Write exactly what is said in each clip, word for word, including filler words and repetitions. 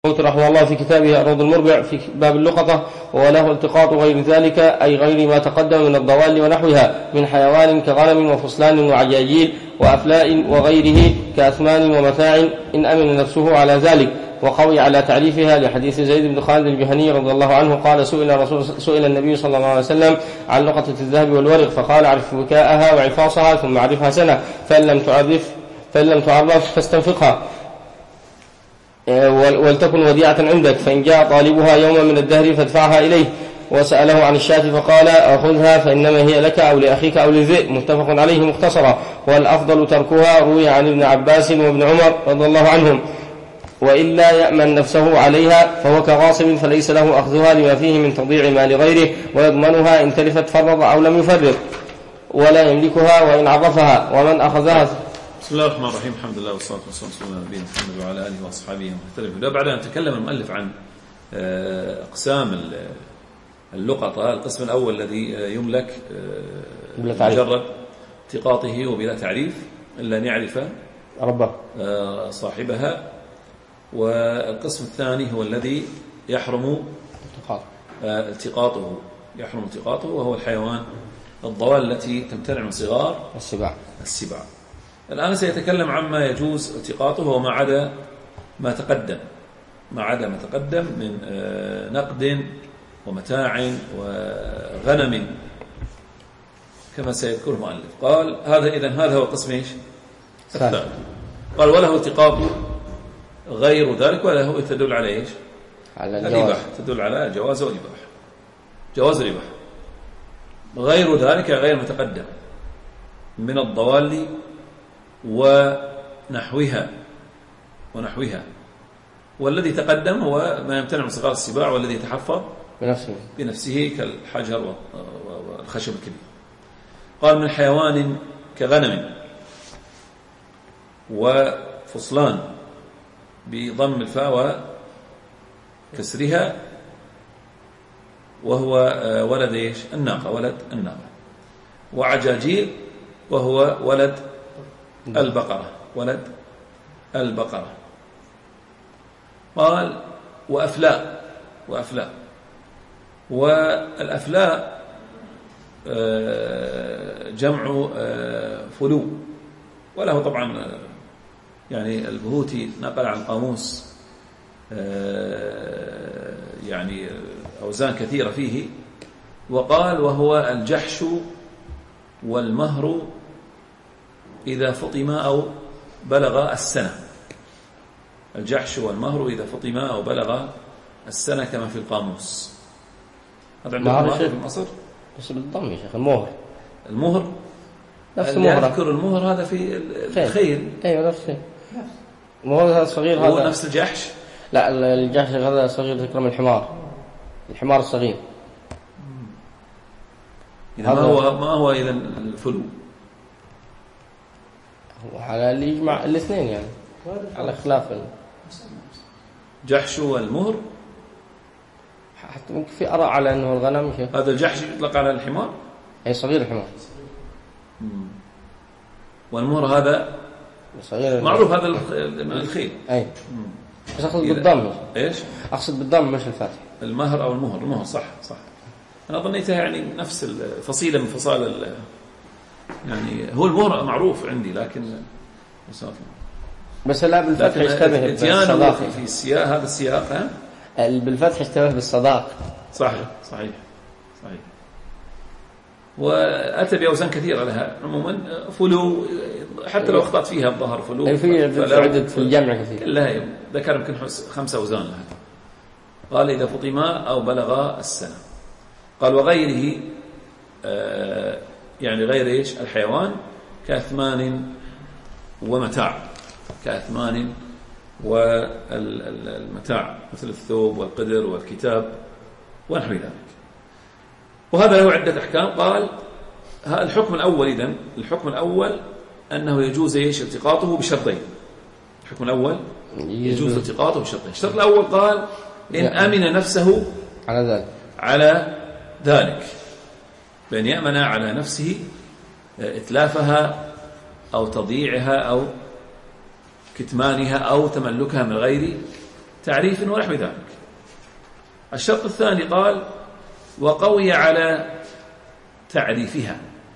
قلت رحمه الله في كتابه الروض المربع في باب اللقطة، وله التقاط غير ذلك أي غير ما تقدم من الضوال ونحوها من حيوان كغنم وفصلان وعجاجيل وأفلاء وغيره كأثمان ومتاع إن أمن نفسه على ذلك وقوي على تعريفها، لحديث زيد بن خالد الجهني رضي الله عنه قال سئل, رسول سئل النبي صلى الله عليه وسلم عن لقطة الذهب والورق فقال عرف بكاءها وعفاصها ثم عرفها سنة فإن لم تعرف فإن لم تعرف فاستنفقها ولتكن وديعة عندك، فإن جاء طالبها يوما من الدهر فادفعها إليه. وسأله عن الشاة فقال أخذها فإنما هي لك أو لأخيك أو للذئب، متفق عليه مختصرا، والأفضل تركها. روي عن ابن عباس وابن عمر رضي الله عنهم. وإلا يأمن نفسه عليها فهو كغاصب فليس له أخذها لما فيه من تضييع مال غيره، ويضمنها إن تلفت فرط أو لم يفرط، ولا يملكها وإن عرفها. ومن أخذها. بسم الله الرحمن الرحيم، الحمد لله والصلاة والسلام على نبينا محمد وعلى آله وأصحابه ومختلف. بعد أن تكلم المؤلف عن أقسام اللقطة، القسم الأول الذي يملك مجرد التقاطه وبلا تعريف إلا أن يعرف ربه صاحبها، والقسم الثاني هو الذي يحرم التقاطه يحرم التقاطه وهو الحيوان الضوال التي تمتنع من صغار السباع السباع. الآن سيتكلم عما يجوز التقاطه وما عدا ما تقدم ما عدا ما تقدم من نقد ومتاع وغنم كما سيذكره المؤلف. قال هذا إذن هذا هو قسم ايش؟ الثالث. قال وله التقاط غير ذلك، وله تدل على ايش؟ على الجواز، تدل على الجواز والإباحة، جواز الإباحة. غير ذلك غير متقدم من الضوال ونحوها ونحوها والذي تقدم هو ما يمتنع من صغار السباع والذي يتحفظ بنفسه بنفسه كالحجر والخشب الكبير. قال من حيوان كغنم وفصلان بضم الفاء وكسرها، وهو ولد ايش؟ الناقة، ولد الناقة. وعجاجيل وهو ولد البقرة، ولد البقرة. قال وأفلاء وأفلاء والأفلاء جمع فلو، وله طبعا يعني البهوتي نقل عن قاموس يعني أوزان كثيرة فيه، وقال وهو الجحش والمهر إذا فطم أو بلغ السنة. الجحش والمهر إذا فطم أو بلغ السنة كما في القاموس. هذا عندنا في مصر بس بالضم يا شيخ. المهر المهر نفس المهر، يذكر المهر هذا في الخيل. أيوة نفس الشيء. المهر هذا صغير، هو هذا نفس الجحش. لا الجحش هذا صغير، ذكر من الحمار، الحمار الصغير. إذا ما هو ما هو إذا الفلو على اللي يجمع الاثنين يعني على خلاف الجحش والمهر. حتى ممكن في آراء على أنه الغنم شيء. هذا الجحش يطلق على الحمار، أي صغير الحمار. والمهر هذا صغير معروف، هذا من الخيل. أي بس أقصد بالضم. إيش؟ أقصد بالضم مش الفاتح. المهر أو المهر، المهر صح صح. أنا ظنيتها يعني نفس الفصيلة من فصائل يعني. هو المهر معروف عندي لكن بس لا بالفتح يشتبه بالصداق في السياق. هذا السياق ها بالفتح يشتبه بالصداق. صح صحيح صحيح. وأتى بأوزان كثيرة لها عموما. فلو حتى لو أخطأت فيها الظهر فلو في عدد في الجمع كثير لها ذكر يمكن خمسة أوزان لها. قال إذا فطما أو بلغ السنة. قال وغيره آه يعني غير إيش؟ الحيوان كأثمان ومتاع، كأثمان والمتاع مثل الثوب والقدر والكتاب ونحو ذلك. وهذا له عدة أحكام. قال الحكم الأول إذن الحكم الأول أنه يجوز إيش؟ التقاطه بشرطين. الحكم الأول يجوز التقاطه بشرطين. الشرط الأول قال إن أمن نفسه على ذلك على ذلك بأن يأمن على نفسه إتلافها أو تضييعها أو كتمانها أو تملكها من غير تعريف ونحو ذلك. الشرط الثاني قال وقوي على تعريفها،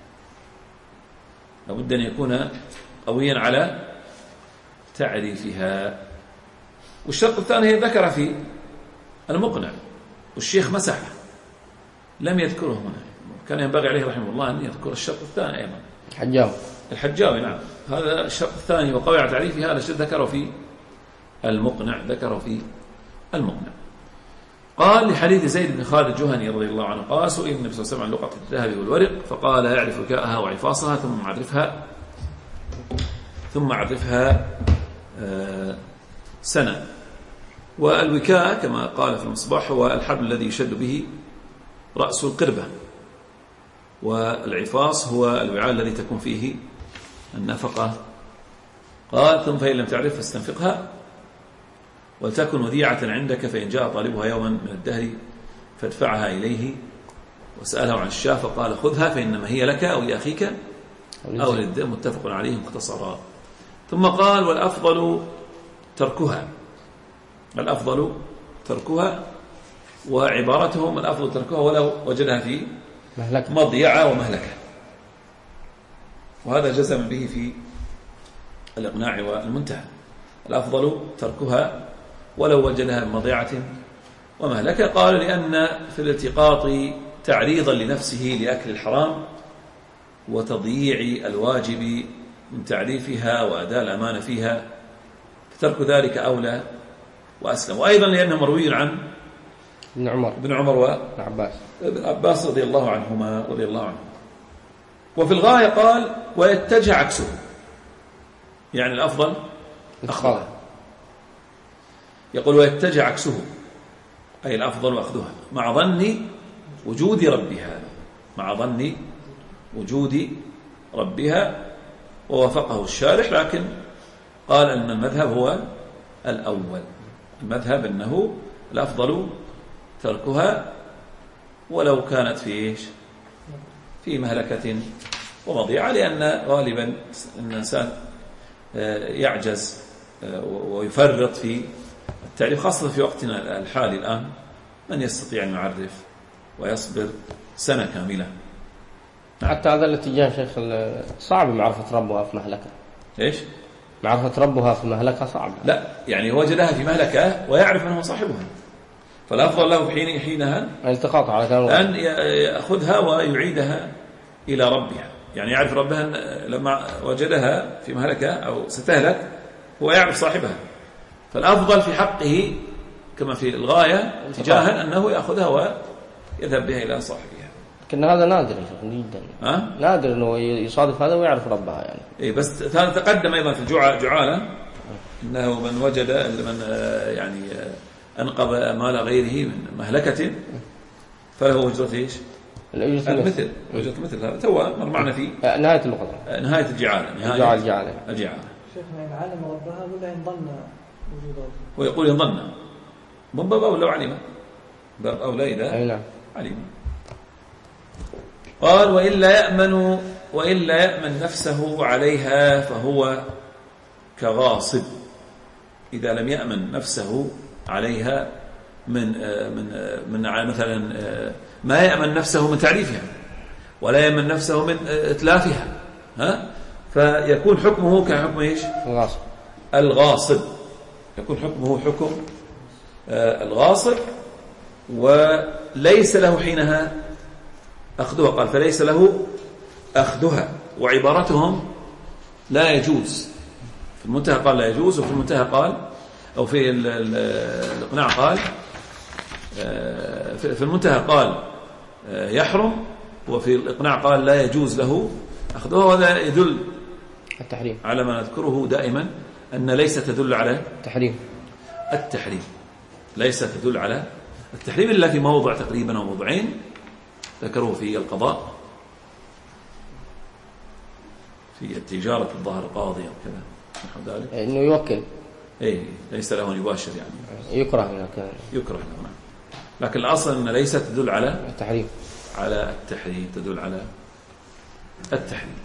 لابد أن يكون قويا على تعريفها. والشرط الثاني ذكر في المقنع والشيخ مسحه لم يذكره هنا، كان ينبغي عليه رحمه الله أن يذكر الشرط الثاني أيضا. الحجاوي الحجاوي نعم، هذا الشرط الثاني وقوي على تعريفها، هذا الشيء ذكره في المقنع ذكره في المقنع. قال لحديث زيد بن خالد الجهني رضي الله عنه قال سئل النبي صلى الله عليه وسلم عن لقطة الذهب والورق فقال يعرف وكاءها وعفاصها ثم عرفها ثم عرفها آه سنة. والوكاء كما قال في المصباح هو الحبل الذي يشد به رأس القربة، والعفاص هو الوعاء الذي تكون فيه النفقة. قال ثم فإن لم تعرف فاستنفقها ولتكن وديعة عندك، فإن جاء طالبها يوما من الدهر فادفعها إليه. وسأله عن الشاة فقال خذها فإنما هي لك أو لأخيك أو للذئب، متفق عليه مختصرا. ثم قال والأفضل تركها، الأفضل تركها، وعبارتهم الأفضل تركها ولو وجدها في مهلكة مضيعة ومهلكة، وهذا جزم به في الإقناع والمنتهى. الأفضل تركها ولو وجدها مضيعة ومهلكة. قال لأن في الالتقاط تعريضا لنفسه لأكل الحرام وتضييع الواجب من تعريفها وأداء الأمانة فيها، فترك ذلك أولى وأسلم. وأيضا لأنه مروي عن ابن عمر ابن عمر وابن عباس ابن عباس رضي الله عنهما رضي الله عنه. وفي الغاية قال ويتجه عكسه، يعني الأفضل أخذها. يقول ويتجه عكسه أي الأفضل أخذها مع ظن وجود ربها، مع ظن وجود ربها. ووافقه الشارح، لكن قال أن المذهب هو الأول، المذهب أنه الأفضل تركها ولو كانت في إيش في مهلكة ومضيعة، لأن غالبا أن الإنسان يعجز ويفرط في التعريف، خاصة في وقتنا الحالي الآن من يستطيع أن يعرف ويصبر سنة كاملة. حتى هذا الاتجاه شيخ صعب معرفة ربها في مهلكة. إيش؟ معرفة ربها في مهلكة صعب. لا يعني وجدها في مهلكة ويعرف من هو صاحبها، فالأفضل له حين حينها التقاط على كلام أن يأخذها ويعيدها إلى ربها، يعني يعرف ربها لما وجدها في مهلكة أو ستهلك هو يعرف صاحبها، فالأفضل في حقه كما في الغاية اتجاها أنه يأخذها ويذهب بها إلى صاحبها. لكن هذا نادر جدا، أه؟ نادر أنه يصادف هذا ويعرف ربها يعني. إيه بس هذا تقدم أيضا في الجعالة أنه من وجد من يعني أنقذ مال غيره من مهلكة فله وجرة إيش؟ المثل، وجرة مثل. هذا تو مر معنا في نهاية اللقطة، نهاية الجعالة، نهاية الجعالة الجعالة. شيخنا إن علم ربها ولا إن ظن وجوده؟ ويقول إن ظن من باب أولى وعلم، باب أولى إذا علم. قال وإلا يأمن وإلا يأمن نفسه عليها فهو كغاصب، إذا لم يأمن نفسه عليها من من من مثلا ما يأمن نفسه من تعريفها ولا يأمن نفسه من إتلافها، ها، فيكون حكمه كحكم إيش؟ الغاصب. الغاصب يكون حكمه حكم الغاصب، وليس له حينها أخذها. قال فليس له أخذها، وعبارتهم لا يجوز. في المنتهى قال لا يجوز، وفي المنتهى قال أو في الإقناع قال في المنتهى قال يحرم، وفي الإقناع قال لا يجوز له أخذها. وهذا يدل التحريم على ما نذكره دائما أن ليس تدل على التحريم التحريم ليس تدل على التحريم إلا في موضع تقريبا أو موضعين ذكروه في القضاء، في التجارة الظاهر قاضي أو كذا نحو ذلك، إنه يوكل، إيه ليس له أن يباشر، يعني يكره هناك يكره له. لكن الأصل أن ليس تدل على التحريم على التحريم تدل على التحريم.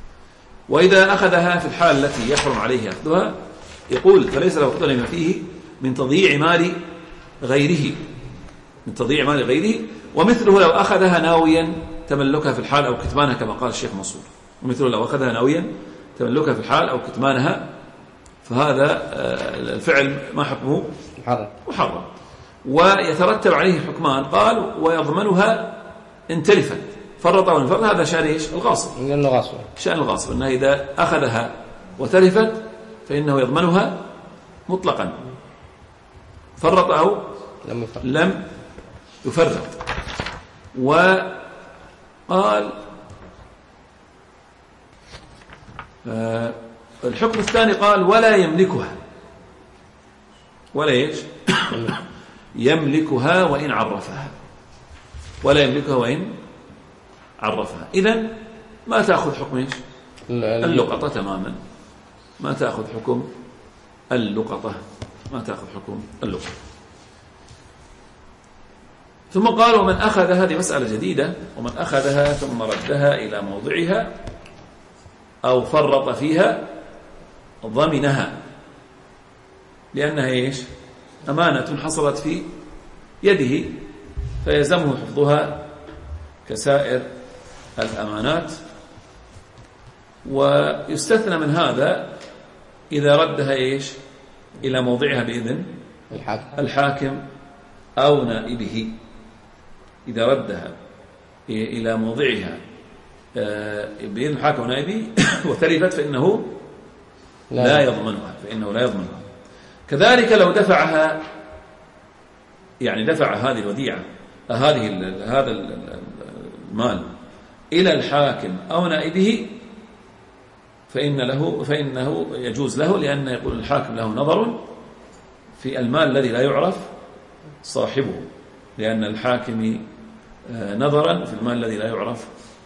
وإذا أخذها في الحال التي يحرم عليه أخذها يقول فليس له أخذها لما فيه من تضييع مال غيره من تضييع مال غيره ومثله لو أخذها ناويا تملكها في الحال أو كتمانها كما قال الشيخ منصور. ومثله لو أخذها ناويا تملكها في الحال أو كتمانها فهذا الفعل ما حكمه محرم. ويترتب عليه حكمان قال ويضمنها ان تلفت فرط أو انفرط. هذا شأن إيش؟ الغاصب شأن الغاصب أنه إذا أخذها وتلفت فإنه يضمنها مطلقا فرط أو لم يفرط, لم يفرط. وقال آه الحكم الثاني قال ولا يملكها ولا إيش يملكها وإن عرفها ولا يملكها وإن عرفها. إذن ما تأخذ حكم إيش اللقطة تماما ما تأخذ حكم اللقطة ما تأخذ حكم اللقطة. ثم قال ومن أخذ هذه مسألة جديدة ومن أخذها ثم ردها إلى موضعها أو فرط فيها ضمنها لأنها إيش أمانة حصلت في يده فيلزمه حفظها كسائر الأمانات. ويستثنى من هذا إذا ردها إيش إلى موضعها بإذن الحاكم أو نائبه. إذا ردها إلى موضعها بإذن الحاكم ونائبه وتلفت فإنه لا, لا يضمنها فإنه لا يضمنها. كذلك لو دفعها يعني دفع هذه الوديعة هذه هذا المال إلى الحاكم أو نائبه فإن له فإنه يجوز له لأن يقول الحاكم له نظر في المال الذي لا يعرف صاحبه لأن الحاكم نظرا في المال الذي لا يعرف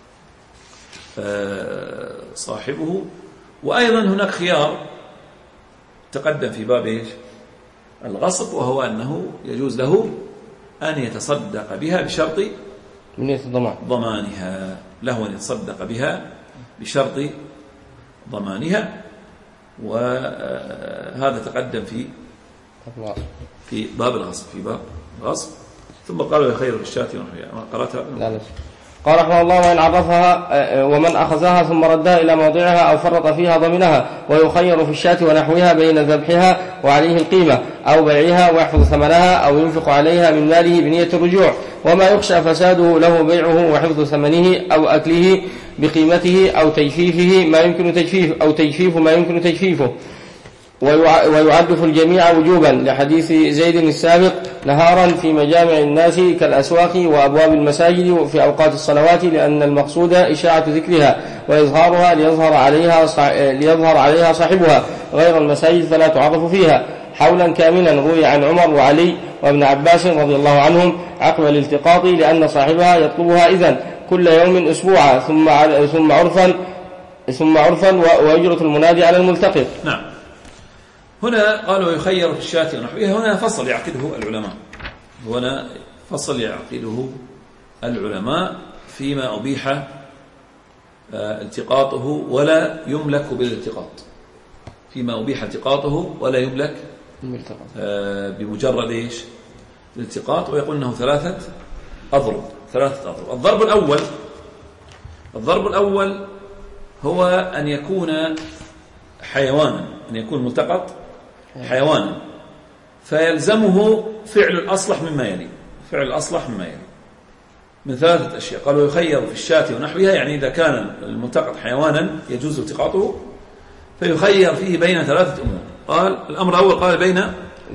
صاحبه. وأيضا هناك خيار تقدم في باب إيش الغصب وهو أنه يجوز له أن يتصدق بها بشرط ضمانها له أن يتصدق بها بشرط ضمانها. وهذا تقدم في في باب الغصب في باب الغصب. ثم قالوا خير الشاة ونحوها قرأتها لا قال رحمه الله وإن عرفها ومن أخذها ثم ردها إلى موضعها أو فرط فيها ضمنها ويخير في الشاة ونحوها بين ذبحها وعليه القيمة أو بيعها ويحفظ ثمنها أو ينفق عليها من ماله بنية الرجوع وما يخشى فساده له بيعه وحفظ ثمنه أو أكله بقيمته أو تجفيفه ما يمكن تجفيف أو تجفيف ما يمكن تجفيفه ويعد في الجميع وجوبا لحديث زيد السابق نهارا في مجامع الناس كالأسواق وأبواب المساجد في أوقات الصلوات لأن المقصود إشاعة ذكرها وإظهارها ليظهر عليها ليظهر عليها صاحبها غير المساجد فلا تعرف فيها حولا كاملا. روي عن عمر وعلي وابن عباس رضي الله عنهم عقب الالتقاط لأن صاحبها يطلبها إذن كل يوم أسبوعا ثم ثم عرفا ثم عرفا ويجرة المنادي على الملتقط. نعم. هنا قالوا يخير في الشاة ونحوها. هنا فصل يعقده العلماء هنا فصل يعقده العلماء فيما أبيح التقاطه ولا يملك بالالتقاط فيما أبيح التقاطه ولا يملك بمجرد إيش الالتقاط. ويقول أنه ثلاثة أضرب ثلاثة أضرب. الضرب الأول الضرب الأول هو أن يكون حيوانا أن يكون ملتقط حيوانا فيلزمه فعل الأصلح مما يلي فعل الأصلح مما يلي من ثلاثة أشياء. قالوا يخير في الشاة ونحوها يعني إذا كان الملتقط حيوانا يجوز التقاطه فيخير فيه بين ثلاثة أمور. قال الأمر الأول قال بين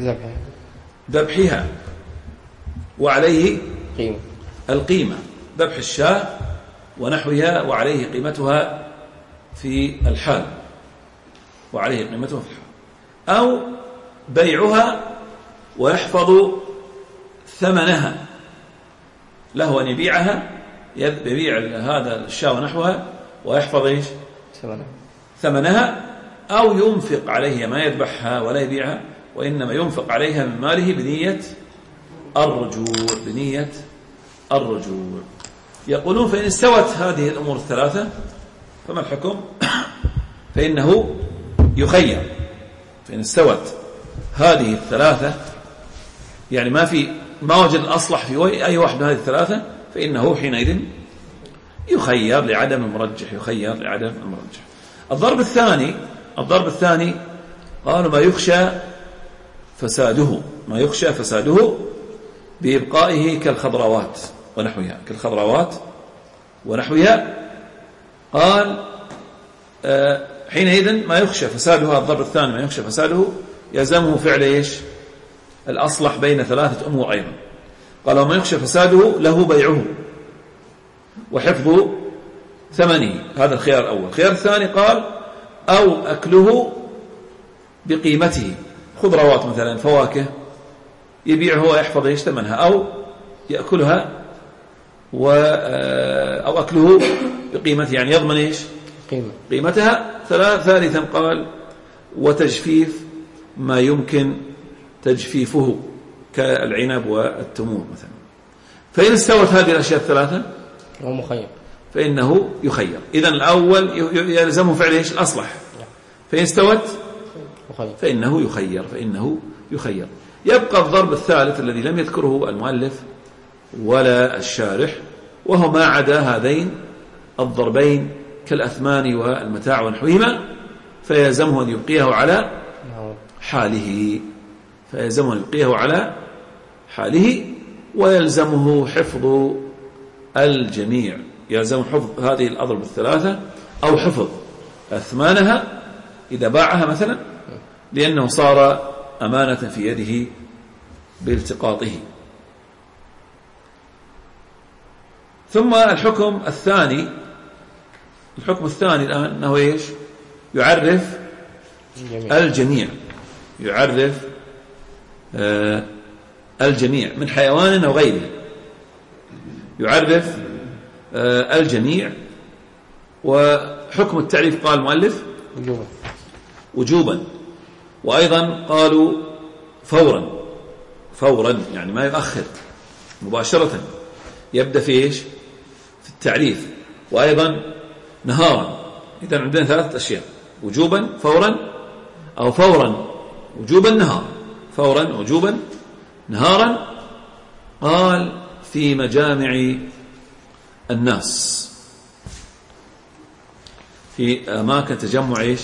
ذبحها وعليه قيمة القيمة ذبح الشاة ونحوها وعليه قيمتها في الحال وعليه قيمتها في الحال أو بيعها ويحفظ ثمنها له أن يبيعها يبيع هذا الشاة ونحوها ويحفظ إيش ثمنها ثمنها أو ينفق عليها ما يذبحها ولا يبيعها وإنما ينفق عليها من ماله بنية الرجوع بنية الرجوع. يقولون فإن استوت هذه الأمور الثلاثة فما الحكم؟ فإنه يخير فإن استوت هذه الثلاثة، يعني ما في ما وجد الأصلح في أي واحد من هذه الثلاثة، فإنه حينئذ يخير لعدم المرجح، يخير لعدم المرجح. الضرب الثاني الضرب الثاني قالوا ما يخشى فساده، ما يخشى فساده بإبقائه كالخضروات ونحوها، كالخضروات ونحوها. قال آه حينئذ ما يخشى فساده، الضرب الثاني ما يخشى فساده يلزمه فعل ايش؟ الأصلح بين ثلاثة أمور أيضا. قال وما يخشى فساده له بيعه وحفظ ثمنه، هذا الخيار الأول. الخيار الثاني قال أو أكله بقيمته، خضروات مثلا فواكه يبيعه ويحفظ ايش ثمنها، أو يأكلها و أو أكله بقيمته، يعني يضمن ايش؟ قيمة. قيمتها. ثالثا قال وتجفيف ما يمكن تجفيفه كالعنب والتمور مثلا. فإن استوت هذه الأشياء الثلاثة هو مخير، فإنه يخير. إذن الأول يلزمه فعل ايش؟ الأصلح. فإن استوت فإنه يخير، فإنه يخير. يبقى الضرب الثالث الذي لم يذكره المؤلف ولا الشارح، وهو ما عدا هذين الضربين كالأثمان والمتاع ونحوهما، فيلزمه أن يبقيه على حاله، فيلزمه أن يبقيه على حاله ويلزمه حفظ الجميع، يلزم حفظ هذه الأضرب الثلاثة أو حفظ أثمانها إذا باعها مثلا، لأنه صار أمانة في يده بالتقاطه. ثم الحكم الثاني الحكم الثاني الآن أنه إيش؟ يعرف الجميع, الجميع. يعرف آه الجميع من حيوان أو غيره، يعرف آه الجميع. وحكم التعريف قال المؤلف وجوبا وجوبا، وأيضا قالوا فورا فورا يعني ما يؤخر، مباشرة يبدأ في إيش؟ في التعريف. وأيضا نهارا. إذن عندنا ثلاثة أشياء: وجوبا فورا، أو فورا وجوبا نهارا، فورا وجوبا نهارا. قال في مجامع الناس، في أماكن تجمع إيش؟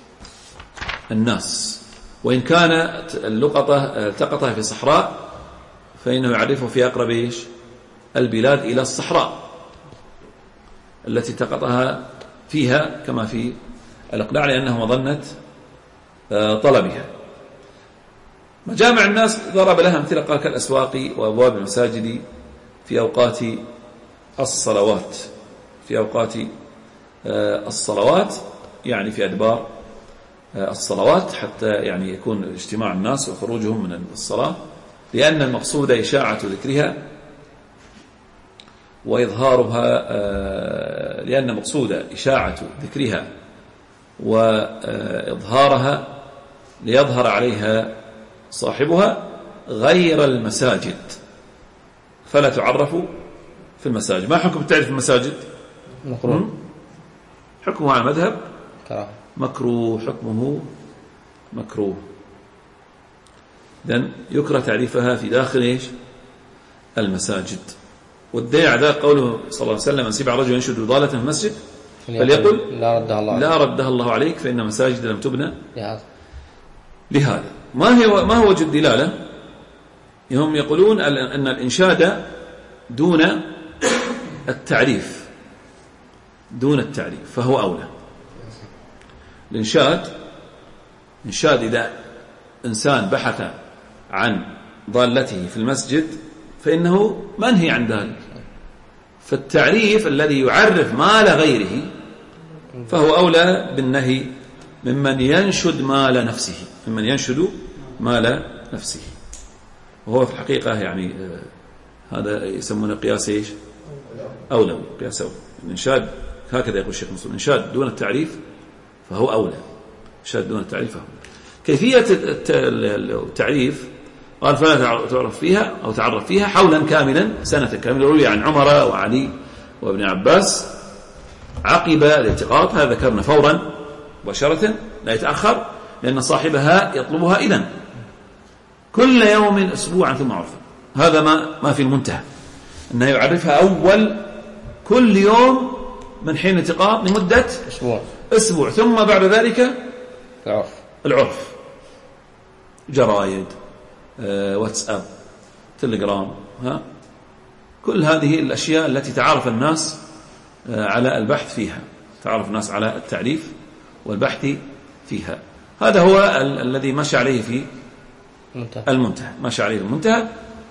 الناس. وإن كانت اللقطة التقطها في صحراء فإنه يعرفه في أقرب إيش؟ البلاد إلى الصحراء التي التقطها فيها، كما في الإقلاع، لأنه مظنة طلبها. مجامع الناس ضرب لها أمثلة، قال كالأسواق وأبواب المساجد في أوقات الصلوات، في أوقات الصلوات يعني في أدبار الصلوات، حتى يعني يكون اجتماع الناس وخروجهم من الصلاة، لأن المقصود إشاعة ذكرها وإظهارها، لأن مقصود إشاعة ذكرها وإظهارها ليظهر عليها صاحبها غير المساجد، فلا تعرف في المساجد. ما حكم التعريف في المساجد؟ مكروه. حكمه على مذهب كراهة، مكروه، حكمه مكروه. إذن يكره تعريفها في داخل إيش؟ المساجد. والدليل على ذلك قوله صلى الله عليه وسلم: من سمع رجل ينشد ضالة في المسجد فليقل لا ردها الله لا ردها الله عليك، فإن مساجد لم تبنى لهذا. لهذا. ما هو ما هو وجه الدلالة؟ هم يقولون أن الإنشاد دون التعريف، دون التعريف فهو أولى. الإنشاد إنشاد إذا إنسان بحث عن ضالته في المسجد فإنه منهي عن ذلك. فالتعريف الذي يعرف مال غيره فهو أولى بالنهي ممن ينشد مال نفسه، ممن ينشد مال نفسه. وهو في الحقيقة يعني هذا يسمونه قياس إيش؟ أولى، قياس أولى. الإنشاد هكذا يقول الشيخ مسلم: الإنشاد دون التعريف فهو أولى، الإنشاد دون التعريف فهو أولى. كيفية التعريف قال: فلا تعرف فيها أو تعرف فيها حولا كاملا، سنة كاملة. روي عن عمر وعلي وابن عباس عقب الالتقاط، هذا ذكرنا فورا مباشرة لا يتأخر، لأن صاحبها يطلبها إذن كل يوم أسبوعا ثم عرفا. هذا ما ما في المنتهى، أنه يعرفها أول كل يوم من حين التقاط لمدة أسبوع أسبوع، ثم بعد ذلك العرف العرف، جرايد، آه، واتساب، تليجرام، ها، كل هذه الأشياء التي تعرف الناس آه، على البحث فيها، تعرف الناس على التعريف والبحث فيها. هذا هو ال الذي مشى عليه في منتهى. المنتهى، مشى عليه المنتهى،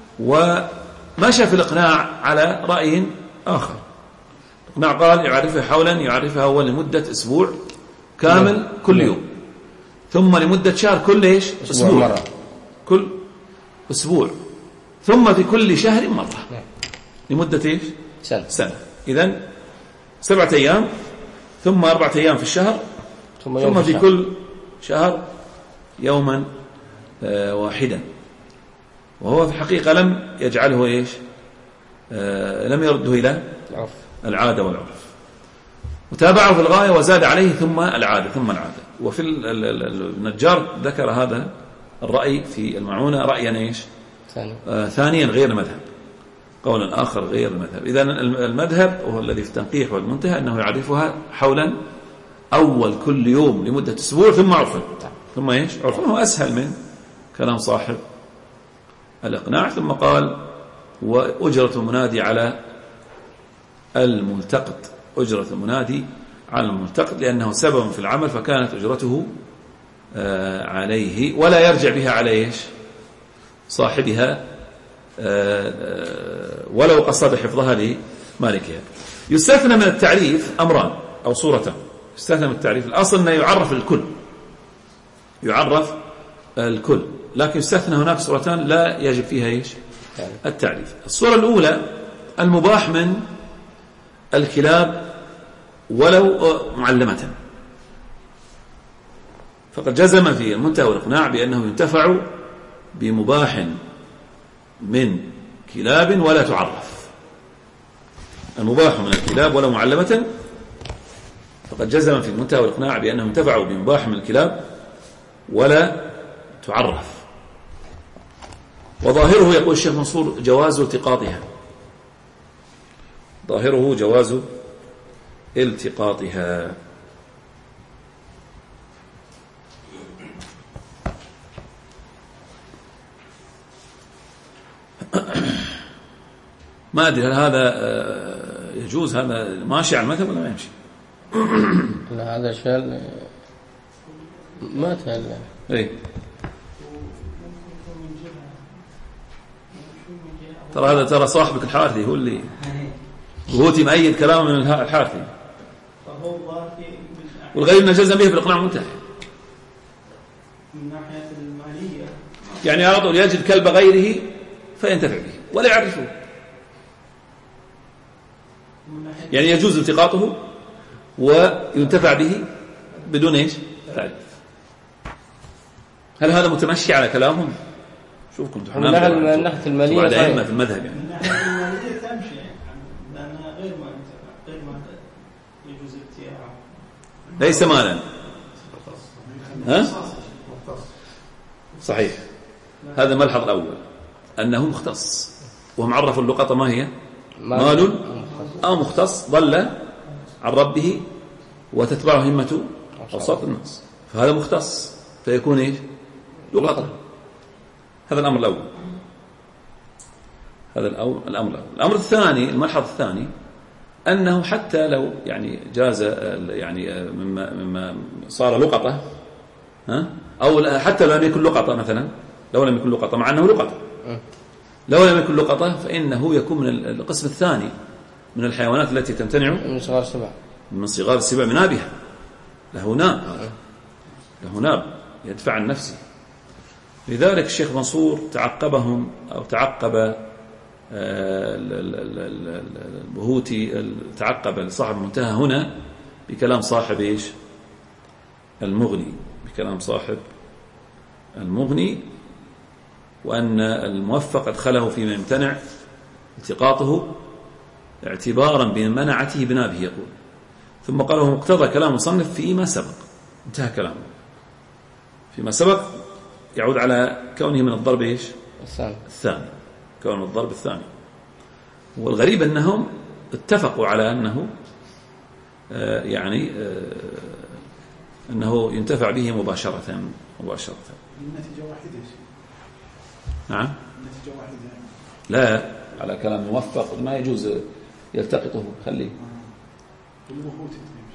ومشى في الإقناع على رأي آخر. الإقناع قال يعرفها حولا، يعرفها أول لمدة أسبوع كامل كل يوم، ثم لمدة شهر كل إيش؟ أسبوع, أسبوع مرة. كل أسبوع، ثم في كل شهر مرة لمدة إيش؟ سنة, سنة. إذن سبعة أيام، ثم أربعة أيام في الشهر، ثم, ثم في, في كل شهر يوما آه واحدا. وهو في الحقيقة لم يجعله إيش؟ آه لم يرده إلى العرف. العادة والعرف، وتابعه في الغاية وزاد عليه ثم العادة ثم العادة. وفي النجار ذكر هذا الرأي في المعونة رأيا إيش؟ ثاني. آه ثانيا غير المذهب، قولا آخر غير المذهب. إذن المذهب وهو الذي في التنقيح والمنتهى أنه يعرفها حولا أول كل يوم لمدة أسبوع ثم عرفا، ثم إيش؟ عرفا. هو أسهل من كلام صاحب الإقناع. ثم قال وأجرة المنادي على الملتقط، أجرة المنادي على الملتقط لأنه سبب في العمل فكانت أجرته آه عليه، ولا يرجع بها على إيش؟ صاحبها آه آه ولو قصد حفظها لمالكها. يستثنى من التعريف أمران أو صورتان. يستثنى من التعريف الأصل أنه يعرف الكل، يعرف الكل، لكن يستثنى هناك صورتان لا يجب فيها إيش؟ التعريف. الصورة الأولى المباح من الكلاب ولو معلمة، فقد جزم في المنتهى والإقناع بأنه ينتفع بمباح من كلاب ولا تعرف. المباح من الكلاب ولو معلمة، فقد جزم في المنتهى والإقناع بأنه ينتفع بمباح من الكلاب ولا تعرف. وظاهره يقول الشيخ منصور جواز التقاطها، ظاهره جواز التقاطها. ما أدري هل هذا يجوز، هذا ماشي على المذهب ولا ما يمشي؟ لا هذا شال ما تهل. ايه ترى هذا ترى صاحبك الحارثي هو اللي وهوتي مؤيد كلامه من الحارثي، والغير نجزم به بالإقناع المنتهى. من ناحية المالية يعني على طول يجد كلب غيره فينتفع به ولا يعرفه، يعني يجوز التقاطه وينتفع به بدون ايش؟ تعريف. هل هذا متمشي على كلامهم؟ شوفكم من ناحية المالية بعد أئمة في المذهب يعني. من ناحية المالية تمشي لأنها غير ما غير ما يجوز ابتياعها، ليس مالا. ها؟ صحيح. هذا الملحظ الأول أنه مختص، وهم عرفوا اللقطة ما هي؟ مال أو مختص ضل عن ربه وتتبعه همة أوساط الناس، فهذا مختص فيكون إيش؟ لقطة. هذا الأمر الأول. هذا الأمر الأول. الأمر الثاني، الملحظ الثاني، أنه حتى لو يعني جاز يعني مما مما صار لقطة، ها؟ أو حتى لو لم يكن لقطة مثلا، لو لم يكن لقطة مع أنه لقطة، لو لم يكن لقطة فإنه يكون من القسم الثاني من الحيوانات التي تمتنع من صغار السباع، من صغار السباع بنابها. له ناب، له ناب يدفع عن نفسه. لذلك الشيخ منصور تعقبهم أو تعقب البهوتي، تعقب صاحب المنتهى هنا بكلام صاحب إيش؟ المغني، بكلام صاحب المغني، وأن الموفق أدخله فيما يمتنع التقاطه اعتبارا بمنعته بنابه يقول. ثم قال وهو مقتضى كلام المصنف فيما سبق، انتهى كلامه فيما سبق، يعود على كونه من الضرب إيش؟ الثاني الثاني، كونه الضرب الثاني. والغريب أنهم اتفقوا على أنه آه يعني آه أنه ينتفع به مباشرة مباشرة. النتيجة واحدة يا شيخ. نعم. النتيجة واحدة. لا، على كلام موفق ما يجوز يلتقطه، خليه. البهوتي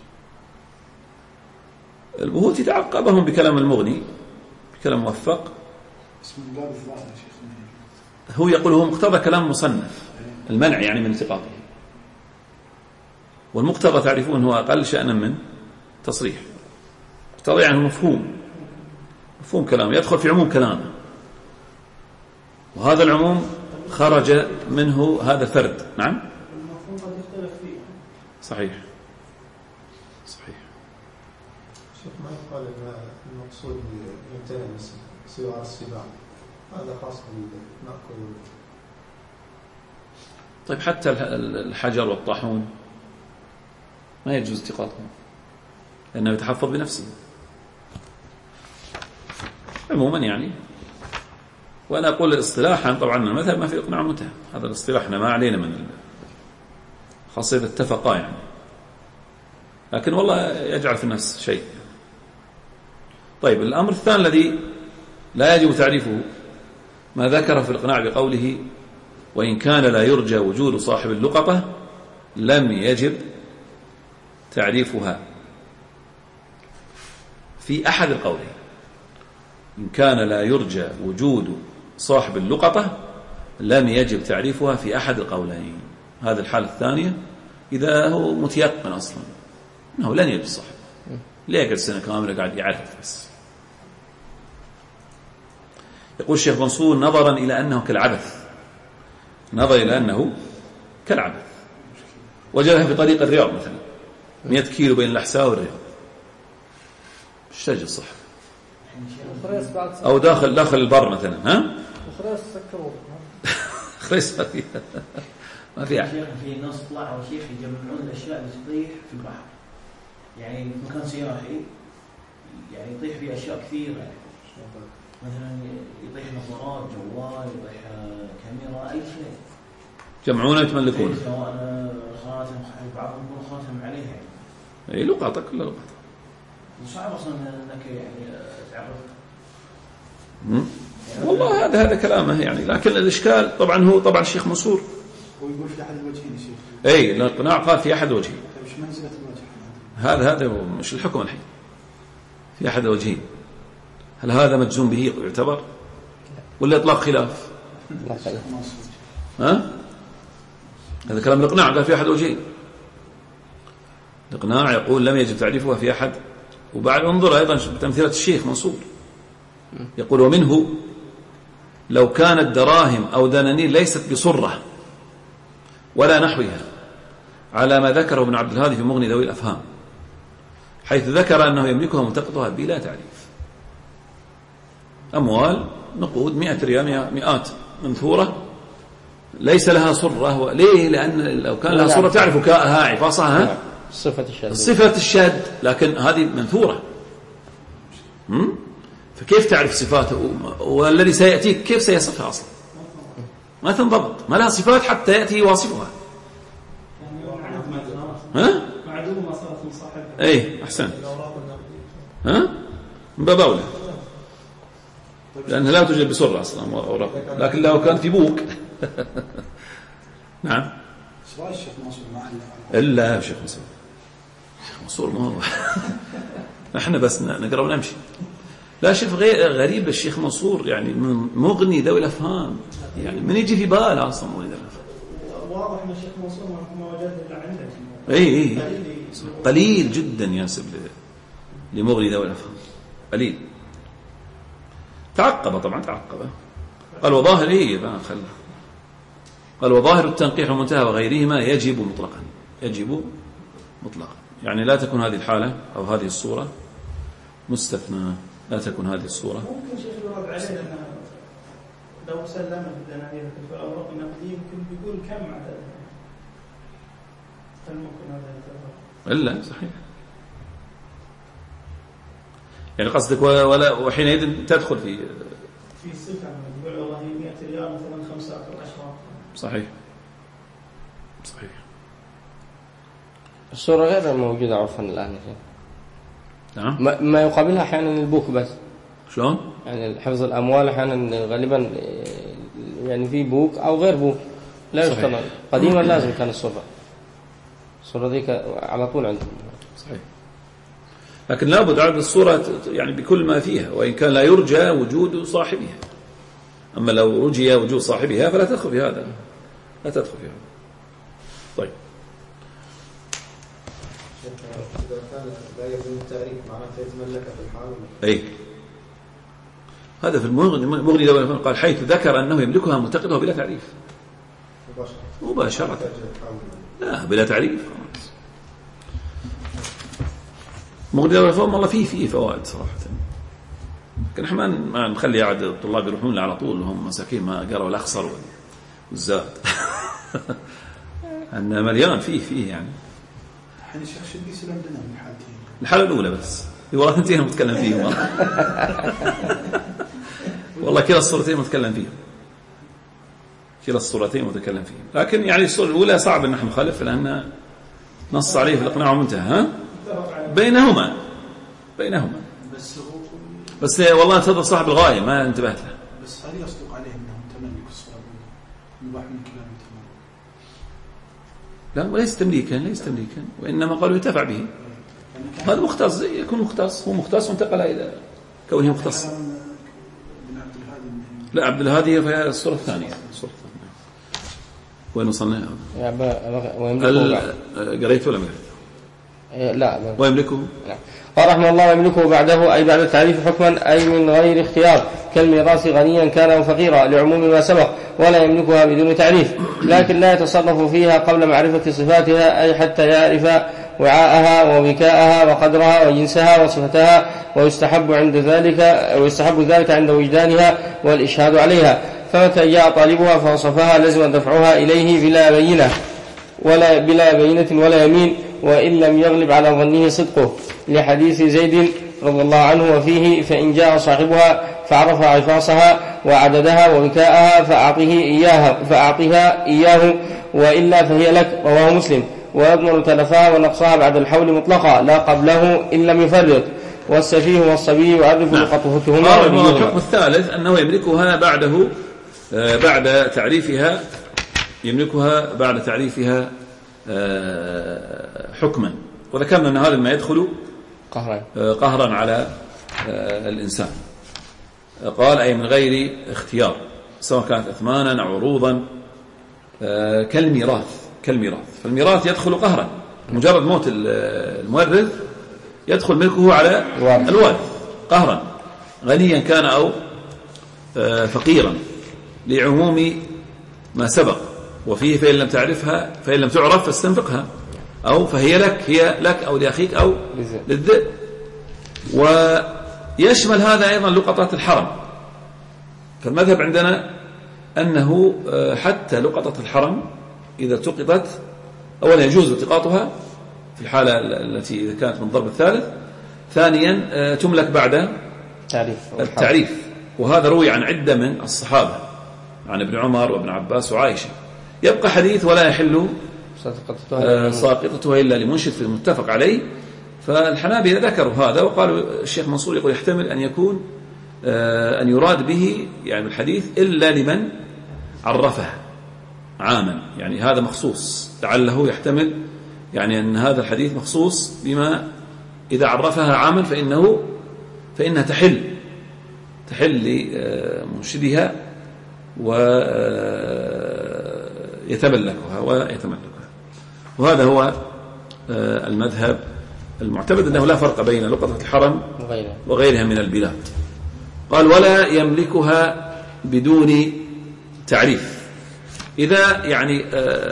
البهوتي تعقبهم بكلام المغني بكلام موفق. اسم الله بالذات يا شيخ. هو يقول هو مقتضى كلام مصنف المنع يعني من التقاطه، والمقتضى تعرفون هو أقل شأنا من تصريح. مقتضى يعني مفهوم مفهوم كلامه يدخل في عموم كلامه، وهذا العموم خرج منه هذا الفرد. نعم. المفهوم قد يختلف فيه. صحيح صحيح. شيخ ما يقال ان المقصود يمتنع من صغار السباع، هذا خاص بالمأكل. طيب حتى الحجر والطاحون ما يجوز التقاطهم لأنه يتحفظ بنفسه عموما يعني. وأنا أقول اصطلاحا طبعا المذهب ما في إقناع متهم، هذا الاصطلاحنا ما علينا من خاصة إذا اتفقا يعني، لكن والله يجعل في النفس شيء. طيب الأمر الثاني الذي لا يجب تعريفه ما ذكر في الإقناع بقوله وإن كان لا يرجى وجود صاحب اللقطة لم يجب تعريفها. في أحد القولين إن كان لا يرجى وجود صاحب اللقطة لم يجب تعريفها في أحد القولين. هذه الحالة الثانية إذا هو متيقن أصلا أنه لن يجد صاحب، ليه يقعد سنة كاملة قاعد يعرف بس. يقول الشيخ منصور نظرا إلى أنه كالعبث، نظر إلى أنه كالعبث، وجدها في طريق الرياض مثلا مئة كيلو بين الأحساء والرياض، ايش تجد صح؟ أو داخل داخل البر مثلا. ها؟ خريص سكروا خريص ما في شيخ في ناس طلعوا شيخ يجمعون الأشياء اللي تطيح في البحر، يعني مكان سياحي يعني يطيح فيه أشياء كثيرة، يعني مثلا يطيح نظارات، جوال، يطيح كاميرا، أي شيء جمعونه يتملكونه، سواء خاتم، بعضهم يكون خاتم عليها يعني. أي لقطة كلها لقطة. وصعب أصلا أنك يعني تعرف. يعني والله هذا هذا كلامه يعني، لكن الإشكال طبعا هو طبعا الشيخ منصور هو يقول في أحد الوجهين يا شيخ. أي الإقناع قال في أحد الوجهين. طيب إيش منزلة الوجه؟ هذا هذا مش الحكم الحين، في أحد الوجهين. هل هذا مجزوم به يعتبر ولا إطلاق خلاف؟ ها؟ هذا كلام الإقناع قال في أحد الوجهين. الإقناع يقول لم يجب تعريفها في أحد. وبعد انظر أيضا بتمثيلة الشيخ منصور يقول ومنه لو كانت دراهم أو دنانير ليست بصرة ولا نحوها على ما ذكره ابن عبد الهادي في مغني ذوي الأفهام، حيث ذكر أنه يملكها ملتقطها بلا تعريف. أموال نقود مئة ريال، مئات منثورة ليس لها صرة. ليه؟ لأن لو كان لها صرة تعرف كاءها عفاصها صفة الشد، صفة الشد، لكن هذه منثورة. فكيف تعرف صفاته؟ والذي سيأتيك كيف سيصفها أصلا؟ ما تنضبط، ما لها صفات حتى يأتي واصفها. ها؟ معدومة صارت من صاحب. أي أحسن. ها؟ من باب أولى، لأنها لا توجد بسرعة أصلا، لكن لو كان في بوك. نعم. ايش راي الشيخ منصور مع إلا الشيخ منصور، الشيخ منصور ما هو احنا بس نقرأ ونمشي. لا شوف غريب الشيخ منصور يعني من مغني ذوي الأفهام، يعني من يجي في باله أصلا مغني ذوي الأفهام. واضح أن الشيخ منصور ما وجد إلا عنده. أي أي قليل جدا ينسب لمغني ذوي الأفهام، قليل. تعقب طبعا تعقب، قال وظاهر إيه خل قال وظاهر التنقيح ومنتهى وغيرهما يجب مطلقا، يجب مطلقا، يعني لا تكون هذه الحالة أو هذه الصورة مستثنى، لا تكون هذه الصورة. ممكن شيخ يرد عليه أنه لو سلمت الدنانير في الأوراق النقدية يمكن بيقول كم عددها، هل ممكن هذا يعتبر؟ إلا صحيح، يعني قصدك ولا وحينئذ تدخل في في صفة يقول والله هي مئة ريال مثلا خمسة أو عشرة. صحيح صحيح. الصورة غير موجودة عرفا الآن. نعم. ما, ما يقابلها أحيانا البوك بس. شلون؟ يعني حفظ الأموال أحيانا غالبا يعني في بوك أو غير بوك لا يشتغل. قديما لازم كان الصورة الصورة ذيك على طول عندهم. صحيح. لكن لابد عرض الصورة يعني بكل ما فيها، وإن كان لا يرجى وجود صاحبها. أما لو رجي وجود صاحبها فلا تدخل في هذا، لا تدخل في هذا. طيب. إذا كان لا يبين التعريف معناته يتملكها في الحال. أي. هذا في المغني لو قال حيث ذكر أنه يملكها معتقدها بلا تعريف. مباشرة. مباشرة. لا بلا تعريف. مغني لو يفهم والله فيه فيه فوائد صراحة. لكن احنا ما نخلي عاد الطلاب يروحون على طول وهم مساكين ما قرأوا الأخصر والزاد. أن مليان فيه فيه يعني. الحين الشيخ شدي سلام لنا من الحالتين. الحالة الأولى بس. والله ثنتين متكلم فيهم. والله كلا الصورتين متكلم فيهم. كلا الصورتين متكلم فيهم. لكن يعني الصورة الأولى صعب أن نحن نخالف لأن نص عليه في الإقناع ومنتهى. ها؟ بينهما بينهما. بس هو بس والله تفضل صاحب الغاية ما انتبهت له. بس هل يصدق عليه أنه تملك الصورة مباح من كلام التملك؟ لا وليس تمليكا ليس تمليكا وإنما قالوا ينتفع به. هذا مختص يكون مختص هو مختص وانتقل إلى كونه مختص. لا عبد الهادي في الصورة الثانية. الصورة الثانية. وين وصلنا؟ قريت ولا ما قريت؟ لا ويملكه. لا. قال رحمه الله ويملكه بعده أي بعد التعريف حكما أي من غير اختيار كالميراث غنيا كان أو فقيرا لعموم ما سبق ولا يملكها بدون تعريف لكن لا يتصرف فيها قبل معرفة صفاتها أي حتى يعرف وعاءها ووكاءها وقدرها وجنسها وصفتها ويستحب عند ذلك ويستحب ذلك عند وجدانها والإشهاد عليها فمتى جاء طالبها فوصفها لزم دفعها إليه بلا بينة ولا بلا بينة ولا يمين وإن لم يغلب على ظنه صدقه لحديث زيد رضي الله عنه وفيه فإن جاء صاحبها فعرف عفاصها وعددها ووكاءها فأعطيه إياها فأعطيها إياه وإلا فهي لك رواه مسلم ويضمن تلفها ونقصها بعد الحول مطلقا لا قبله إن لم يفرط والسفيه والصبي يعرف لقطهما. الحكم الثالث أنه يملكها بعده بعد تعريفها يملكها بعد تعريفها حكما وذكرنا أن هذا ما يدخل قهرا قهرا على الإنسان. قال أي من غير اختيار سواء كانت أثمانا أو عروضا كالميراث كالميراث فالميراث يدخل قهرا مجرد موت المورث يدخل ملكه على الوارث قهرا غنيا كان أو فقيرا لعموم ما سبق وفيه فإن لم تعرفها فإن لم تعرف فاستنفقها أو فهي لك هي لك أو لأخيك أو للذئب. ويشمل هذا أيضا لقطات الحرم فالمذهب عندنا أنه حتى لقطة الحرم إذا التقطت أولا يجوز التقاطها في الحالة التي إذا كانت من ضرب الثالث ثانيا تملك بعد تعريف التعريف وهذا روي عن عدة من الصحابة عن ابن عمر وابن عباس وعائشة. يبقى حديث ولا يحل ساقطتها إلا لمنشد في المتفق عليه فالحنابلة ذكروا هذا وقالوا الشيخ منصور يقول يحتمل أن يكون أن يراد به يعني الحديث إلا لمن عرفه عاما يعني هذا مخصوص لعله يحتمل يعني أن هذا الحديث مخصوص بما إذا عرفها عاما فإنه فإنها تحل تحل لمنشدها ويتملكها ويتملكها وهذا هو المذهب المعتمد أنه لا فرق بين لقطة الحرم وغيرها من البلاد. قال ولا يملكها بدون تعريف إذا يعني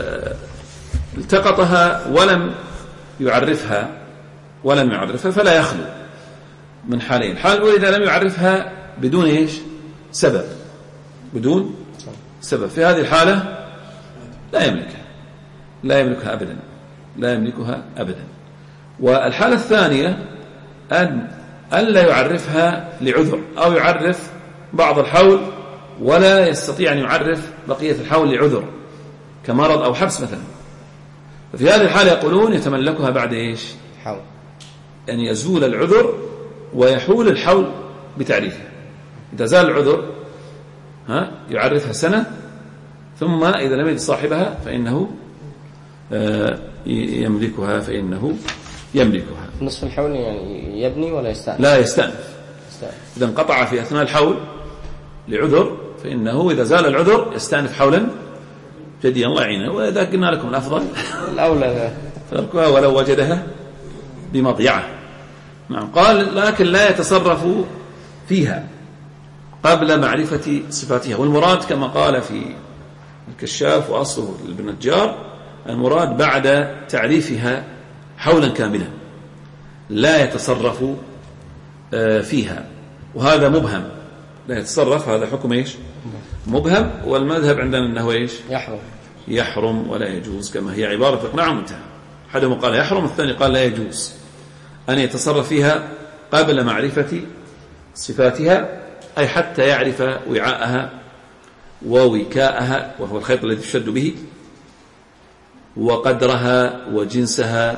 التقطها ولم يعرفها ولم يعرفها فلا يخلو من حالين. حال الأولى إذا لم يعرفها بدون إيش سبب بدون سبب في هذه الحالة لا يملكها لا يملكها أبدا لا يملكها أبدا. والحالة الثانية أن أن لا يعرفها لعذر أو يعرف بعض الحول ولا يستطيع أن يعرف بقية الحول لعذر كمرض أو حبس مثلا، ففي هذه الحالة يقولون يتملكها بعد إيش؟ حول، أن يزول العذر ويحول الحول بتعريفها. إذا زال العذر ها يعرفها سنة، ثم إذا لم يجد صاحبها فإنه يملكها فإنه يملكها. نصف الحول يعني يبني ولا يستأنف؟ لا يستأنف. إذا انقطع في أثناء الحول لعذر فإنه إذا زال العذر يستأنف حولا جديا الله يعينه. وإذا قلنا لكم الأفضل الأولى تركها ولو وجدها بمضيعة. نعم. قال لكن لا يتصرف فيها قبل معرفة صفاتها. والمراد كما قال في الكشاف وأصله لابن النجار، المراد بعد تعريفها حولا كاملا لا يتصرف فيها، وهذا مبهم. لا يتصرف هذا حكم إيش؟ مبهم. والمذهب عندنا أنه إيش؟ يحرم يحرم ولا يجوز، كما هي عبارة إقناع منتهى. أحدهم قال يحرم، الثاني قال لا يجوز أن يتصرف فيها قبل معرفة صفاتها، أي حتى يعرف وعاءها ووكاءها وهو الخيط الذي تشد به، وقدرها وجنسها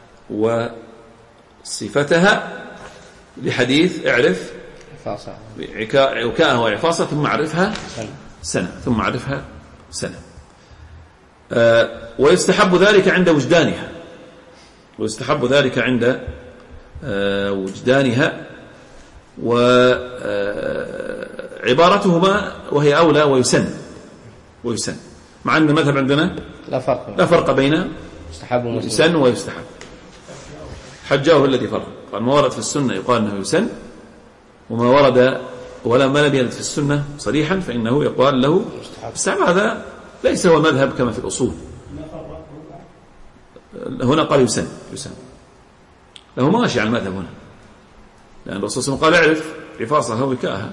وصفتها، لحديث اعرف وكاءها وعفاصها ثم عرفها سنة ثم عرفها سنة. آه ويستحب ذلك عند وجدانها، ويستحب ذلك عند آه وجدانها. وعبارتهما وهي أولى ويسن ويسن مع أن المذهب عندنا لا فرق لا فرق بين يستحب يسن ويستحب. حجاه الذي فرق، قال ما ورد في السنة يقال أنه يسن، وما ورد ولا ما لم يرد في السنة صريحا فإنه يقال له يستحب. هذا ليس هو المذهب كما في الأصول. هنا قال يسن يسن له ماشي على المذهب هنا، لأن الرسول صلى الله عليه وسلم قال اعرف عفاصها وكاءها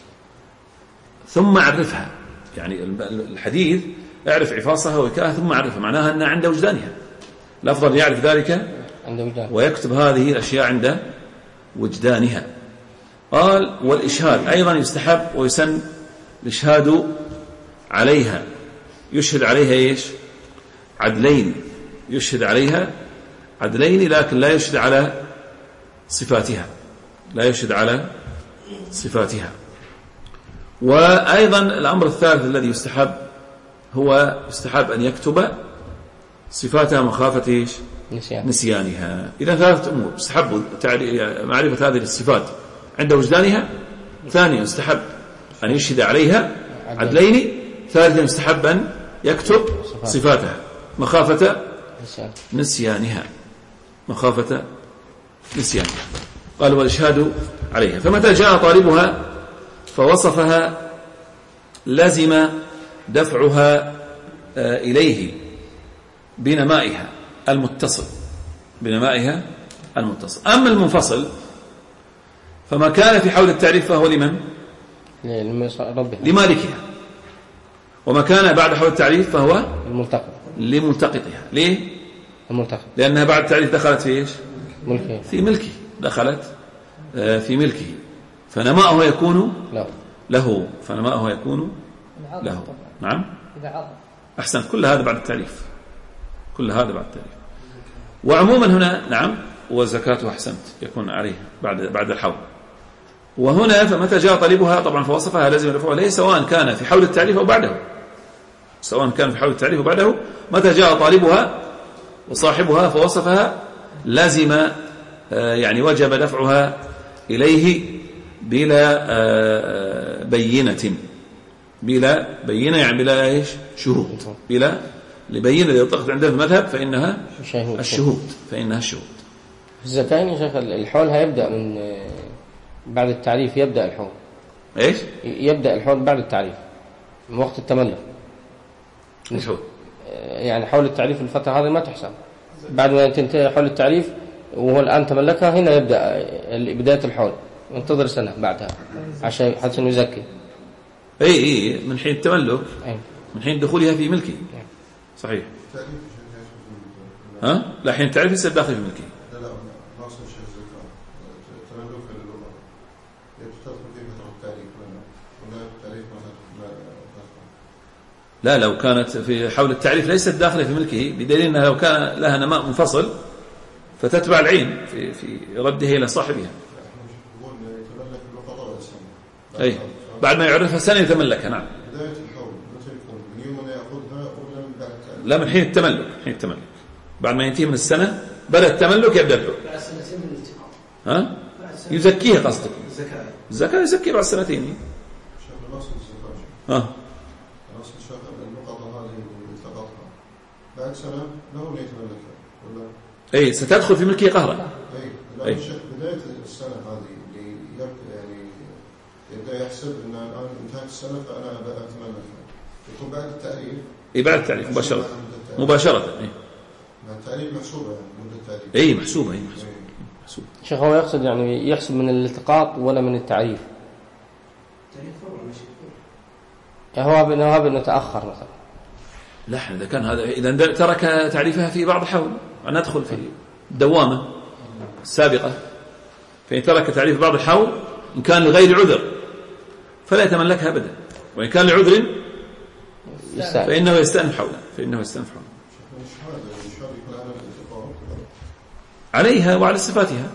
ثم عرفها. يعني الحديث اعرف عفاصها وكاءها ثم عرفها، معناها أنها عند وجدانها. الأفضل يعرف ذلك ويكتب هذه الأشياء عند وجدانها. قال والإشهاد أيضا يستحب ويسن الإشهاد عليها، يشهد عليها إيش؟ عدلين، يشهد عليها عدلين، لكن لا يشهد على صفاتها، لا يشهد على صفاتها. وأيضا الأمر الثالث الذي يستحب هو يستحب أن يكتب صفاتها مخافة إيش؟ نسيان. نسيانها. إذا ثلاثة أمور يستحب معرفة هذه الصفات عند وجدانها، ثانيا يستحب أن يشهد عليها عدلين، ثالثا يستحب أن يكتب صفاتها مخافة نسيانها مخافة نسيانها. قال والإشهاد عليها. فمتى جاء طالبها فوصفها لزم دفعها إليه بنمائها المتصل بنمائها المتصل. أما المنفصل فما كان في حول التعريف فهو لمن؟ لمالكها. وما كان بعد حول التعريف فهو الملتقط لملتقطها. ليه؟ الملتقط لأنها بعد التعريف دخلت في إيش؟ ملكه. في ملكه، دخلت في ملكه، فنماؤه يكون لا. له فنماؤه يكون له. نعم أحسن. كل هذا بعد التعريف، كل هذا بعد التعريف. وعموما هنا نعم وزكاته أحسنت يكون عليه بعد بعد الحول. وهنا فمتى جاء طالبها طبعا فوصفها لازم يرفعها عليه، سواء كان في حول التعريف أو بعده، سواء كان في حول التعريف وبعده. متى جاء طالبها وصاحبها فوصفها لازم يعني وجب دفعها إليه بلا بينة، بلا بينة يعني بلا إيش؟ شهود، بلا لبينة إذا طلقت عندنا في المذهب فإنها الشهود، فإنها الشهود. في الزكاين يا شيخ الحول هيبدأ من بعد التعريف، يبدأ الحول إيش؟ يبدأ الحول بعد التعريف من وقت التملك. الحول يعني حول التعريف الفترة هذه ما تحسب، بعد ما تنتهي حول التعريف وهو الآن تملكها هنا يبدأ بداية الحول، انتظر سنة بعدها عشان حتى يزكي. اي اي من حين التملك، من حين دخولها في ملكه. صحيح. ها لا حين التعريف يصير داخل في ملكه. لا لا ما اقصد شيء الزكاة، التملك للغة يتدخل في فترة التعريف لا، لو كانت في حول التعريف ليست داخلة في ملكه، بدليل أنها لو كان لها نماء منفصل فتتبع العين في في رده إلى صاحبها. أي بعد ما يعرفها سنة يتملكها. نعم. بداية الحول متى يكون؟ من يوم أن يأخذها أو من بعد التعريف؟ لا، من حين التملك. حين التملك بعد ما ينتهي من السنة بدأ التملك يبدأ الحول. بعد سنتين من الالتقاء. ها؟ يزكيها قصدك؟ الزكاة. الزكاة يزكي بعد سنتين. شيخ الأصل الزكاة. ها؟ الأصل الشيخ النقطة هذه اللي التقطها بعد سنة له أن يتملكها ولا؟ أي ستدخل في ملكه قهرا. أي. أي. الآن الشيخ بداية السنة هذه اللي يعني يبدأ يحسب أن الآن انتهت السنة فأنا أتملكها. يكون بعد التعريف. أي بعد التعريف مباشرة. مباشرة. أي. التعريف محسوبة يعني مدة التعريف. أي محسوبة. أي محسوبة. محسوبة. شيخ هو يقصد يعني يحسب من الالتقاط ولا من التعريف؟ هو بأنه بأنه تأخر مثلا. لا، إذا كان هذا إذا ترك تعريفها في بعض حول ندخل في الدوامة السابقة. فإن ترك تعريف بعض الحول إن كان لغير عذر فلا يتملكها أبدا، وإن كان لعذر فإنه يستأنف حولا. فإنه يستأنف حولا عليها وعلى صفاتها.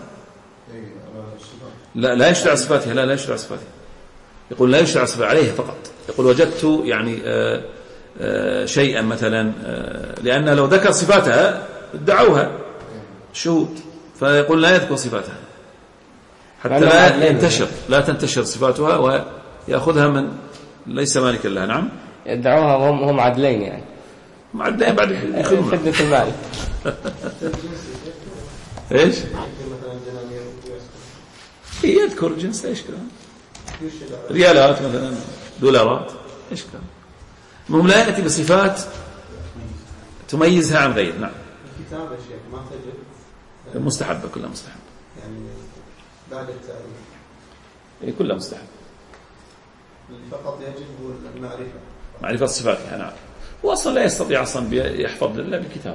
لا لا يشرع صفاتها. لا لا يشرع صفاتها. يقول لا يشرع صفاتها عليها فقط. يقول وجدت يعني آآ آآ شيئا مثلا، لأن لو ذكر صفاتها ادعوها شهود، فيقول لا يذكر صفاتها حتى لا ينتشر لا تنتشر صفاتها ويأخذها من ليس مالكا لها. نعم. يدعوها وهم هم عدلين يعني. هم عدلين بعد يخدمون خدمة المال. ايش؟ يذكر جنس ايش كلام؟ ريالات مثلا، دولارات، ايش كلام؟ المهم لا يأتي بصفات تميزها عن غير. نعم. الكتابة شيخ ما تجد مستحبة، كلها مستحبة يعني بعد التعريف. كلها مستحبة. فقط يجب المعرفة معرفة صفاتها. نعم. وأصلا لا يستطيع أصلا يحفظ إلا بالكتابة.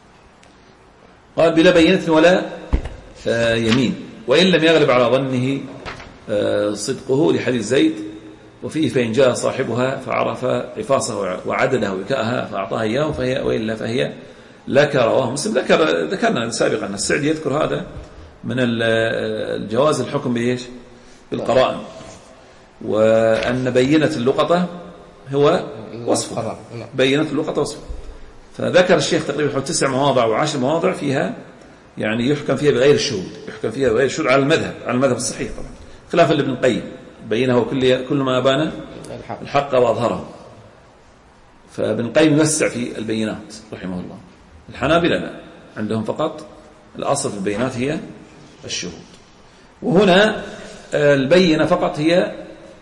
قال بلا بينة ولا يمين، وإن لم يغلب على ظنه صدقه لحديث زيد وفيه فإن جاء صاحبها فعرف عفاصه وعدده وكاءها فأعطاها إياه فهي وإلا فهي لك. رواه مسلم. ذكر ذكرنا سابقا أن السعدي يذكر هذا من الجواز الحكم بإيش؟ بالقرائن، وأن بينة اللقطة هو وصفه. بينة اللقطة وصفه. فذكر الشيخ تقريبا حوالي تسع مواضع وعشر مواضع فيها يعني يحكم فيها بغير الشهود، يحكم فيها بغير الشهود على المذهب، على المذهب الصحيح طبعا، خلافا لابن القيم بينه كل كل ما أبان الحق وأظهره. فابن القيم يوسع في البينات رحمه الله. الحنابلة لا، عندهم فقط الأصل في البينات هي الشهود، وهنا البينة فقط هي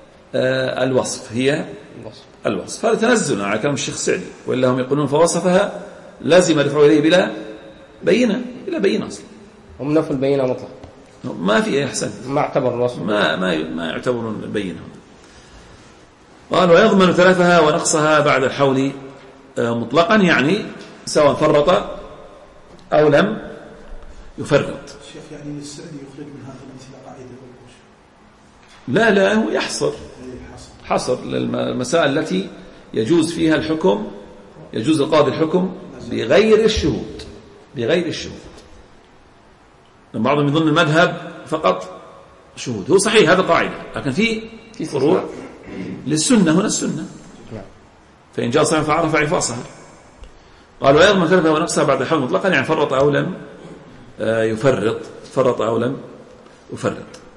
الوصف، هي الوصف. هذا تنزل على كلام الشيخ السعدي، وإلا هم يقولون فوصفها لازم يدفعوا إليه بلا بينة، بلا بينة أصلا. هم نفوا البينة مطلق، ما في أحسن، ما اعتبر الوصف، ما ما ما يعتبرون البينة. قال ويضمن تلفها ونقصها بعد الحول مطلقا، يعني سواء فرط أو لم يفرط. الشيخ يعني السعدي يخرج من هذا الأمثلة قاعدة لا لا هو يحصر حصر للمسائل التي يجوز فيها الحكم، يجوز القاضي الحكم بغير الشهود، بغير الشهود. بعضهم يظن المذهب فقط شهود، هو صحيح هذا قاعدة، لكن في فروع للسنة. هنا السنة فإن جاء صحيح فعرف عفاصها. قال ويضمن تلفها ونقصها بعد الحول مطلقا، يعني فرط أو لم يفرط، فرط أو لم يفرط.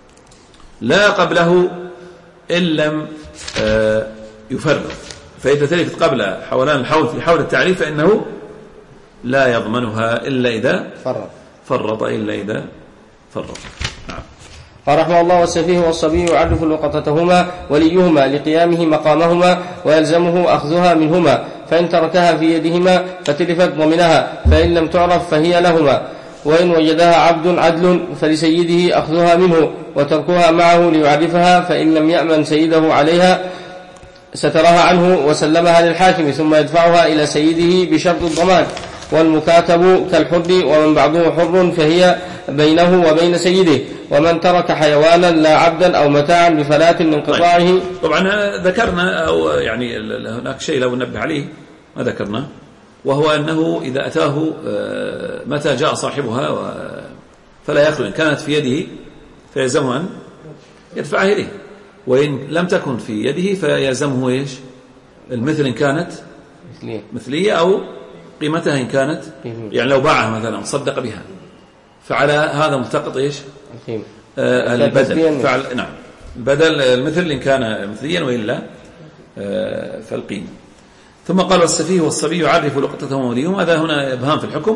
لا قبله إن لم يفرط، فإذا تلفت قبل حولان الحول في حول التعريف فإنه لا يضمنها إلا إذا فرط فرط إلا إذا فرط. نعم. قال رحمه الله والسفيه والصبي يعرف لقطتهما وليهما لقيامه مقامهما ويلزمه أخذها منهما، فإن تركها في يدهما فتلفت ضمنها، فإن لم تعرف فهي لهما، وإن وجدها عبد عدل فلسيده أخذها منه وتركها معه ليعرفها، فإن لم يأمن سيده عليها سترها عنه وسلمها للحاكم ثم يدفعها إلى سيده بشرط الضمان. والمكاتب كالحر ومن بعضه حر فهي بينه وبين سيده، ومن ترك حيوانا لا عبدا أو متاعا بفلاة من قطاعه. طيب. طبعا ذكرنا أو يعني هناك شيء لو ننبه عليه ما ذكرنا، وهو أنه إذا أتاه متى جاء صاحبها فلا يخلو، إن كانت في يده فيلزمه أن يدفعها إليه، وإن لم تكن في يده فيلزمه إيش المثل إن كانت مثلية, مثلية أو قيمتها إن كانت يعني لو باعها مثلا صدق بها فعلى هذا ملتقط إيش آه البدل فعل نعم البدل المثل إن كان مثليا وإلا آه فالقيمة. ثم قال والسفيه والصبي يعرف لقطته ووليهم، هذا هنا إبهام في الحكم،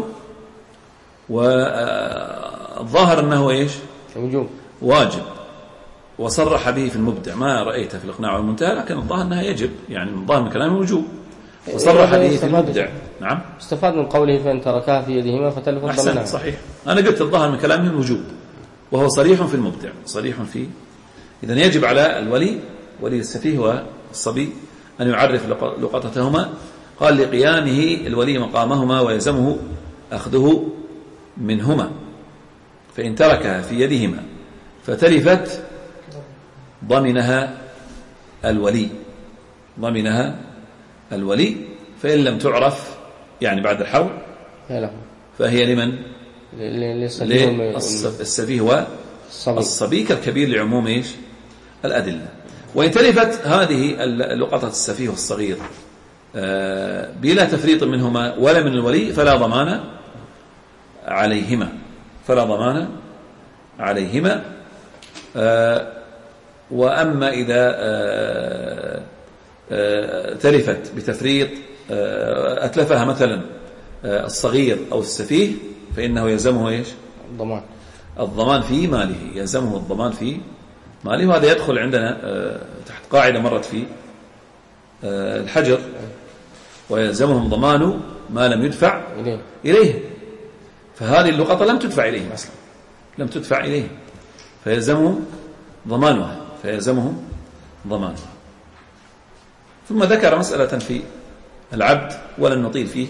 والظاهر أنه إيش واجب، وصرح به في المبدع، ما رأيته في الإقناع والمنتهى، لكن الظاهر أنها يجب، يعني من ظاهر من كلام الوجوب، وصرح به في المبدع. نعم استفاد من قوله فإن تركها في يدهما فتلف الضمانة. صحيح، أنا قلت الظاهر من كلامه الوجوب، وهو صريح في المبدع، صريح في إذن يجب على الولي ولي السفيه والصبي أن يعرف لقطتهما. قال لقيامه الولي مقامهما ويلزمه أخذه منهما، فإن تركها في يدهما فتلفت ضمنها الولي ضمنها الولي فإن لم تعرف يعني بعد الحول فهي لمن للسفيه والصبي كالكبير لعموم إيش الأدلة. وإن تلفت هذه اللقطة السفيه والصغير بلا تفريط منهما ولا من الولي فلا ضمان عليهما فلا ضمان عليهما. وأما إذا تلفت بتفريط أتلفها مثلا الصغير أو السفيه فإنه يلزمه إيش الضمان الضمان في ماله، يلزمه الضمان في ماله. وهذا يدخل عندنا تحت قاعدة مرت في الحجر، ويلزمهم ضمان ما لم يدفع إليه, إليه. فهذه اللقطة لم تدفع إليه أصلا، لم تدفع إليه فيلزمهم ضمانها فيلزمهم ضمانها. ثم ذكر مسألة في العبد ولن نطيل فيه،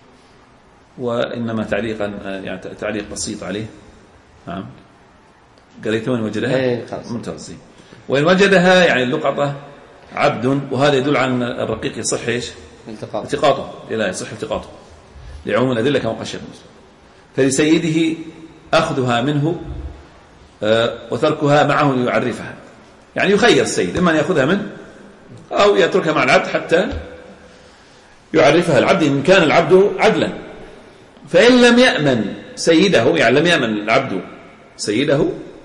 وإنما تعليقا يعني تعليق بسيط عليه. نعم قالت وين وجدها ممتاز. وإن وجدها يعني اللقطة عبد، وهذا يدل على الرقيق يصح ايش التقاطه لا يصح التقاطه لعموم الأدلة كما قال الشيخ. فلسيده أخذها منه وتركها معه ليعرفها، يعني يخير السيد إما أن يأخذها منه أو يتركها مع العبد حتى يعرفها العبد إن كان العبد عدلا. فإن لم يأمن سيده يعني لم يأمن العبد سيده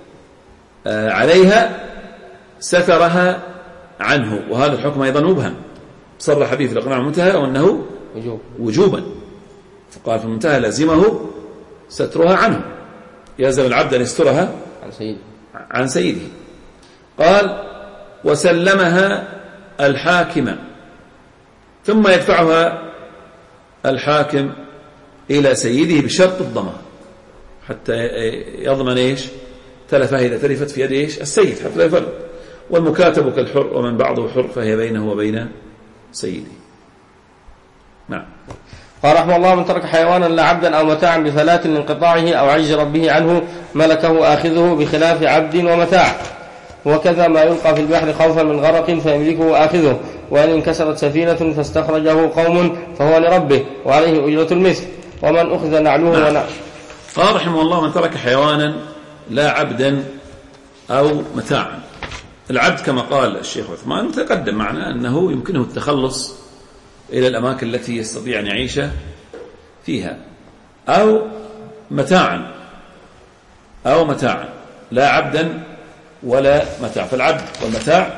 عليها سترها عنه، وهذا الحكم أيضا مبهم صرح به في الإقناع المنتهى وأنه وجوب. وجوبا، فقال في المنتهى لازمه سترها عنه، يلزم العبد أن يسترها عن سيده عن سيده. قال وسلمها الحاكم ثم يدفعها الحاكم إلى سيده بشرط الضمان حتى يضمن إيش تلفها إذا تلفت في يد إيش السيد حتى لا يفرق. والمكاتب كالحر ومن بعضه حر فهي بينه وبين سيده. نعم. قال رحمه الله من ترك حيوانا لا عبدا أو متاعا بفلاة من قطاعه أو عجز ربه عنه ملكه آخذه بخلاف عبد ومتاع، وكذا ما يلقى في البحر خوفا من غرق فيملكه آخذه، وإن انكسرت سفينة فاستخرجه قوم فهو لربه وعليه أجرة المثل، ومن أخذ نعله نعم. ونعله. قال رحمه الله من ترك حيوانا لا عبدا أو متاعا. العبد كما قال الشيخ عثمان تقدم معنا أنه يمكنه التخلص إلى الأماكن التي يستطيع أن يعيش فيها، أو متاعا أو متاعا لا عبدا ولا متاع. فالعبد والمتاع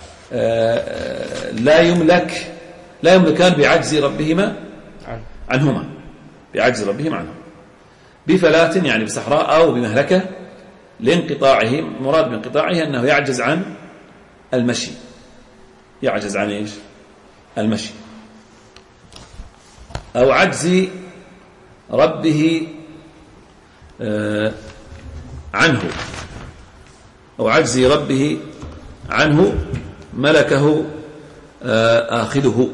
لا يملك لا يملكان بعجز ربهما عنهما بعجز ربهما عنهما بفلاة يعني بصحراء أو بمهلكة لانقطاعه. مراد بانقطاعه أنه يعجز عن المشي يعجز عن إيش المشي أو عجز ربه عنه أو عجز ربه عنه ملكه آخذه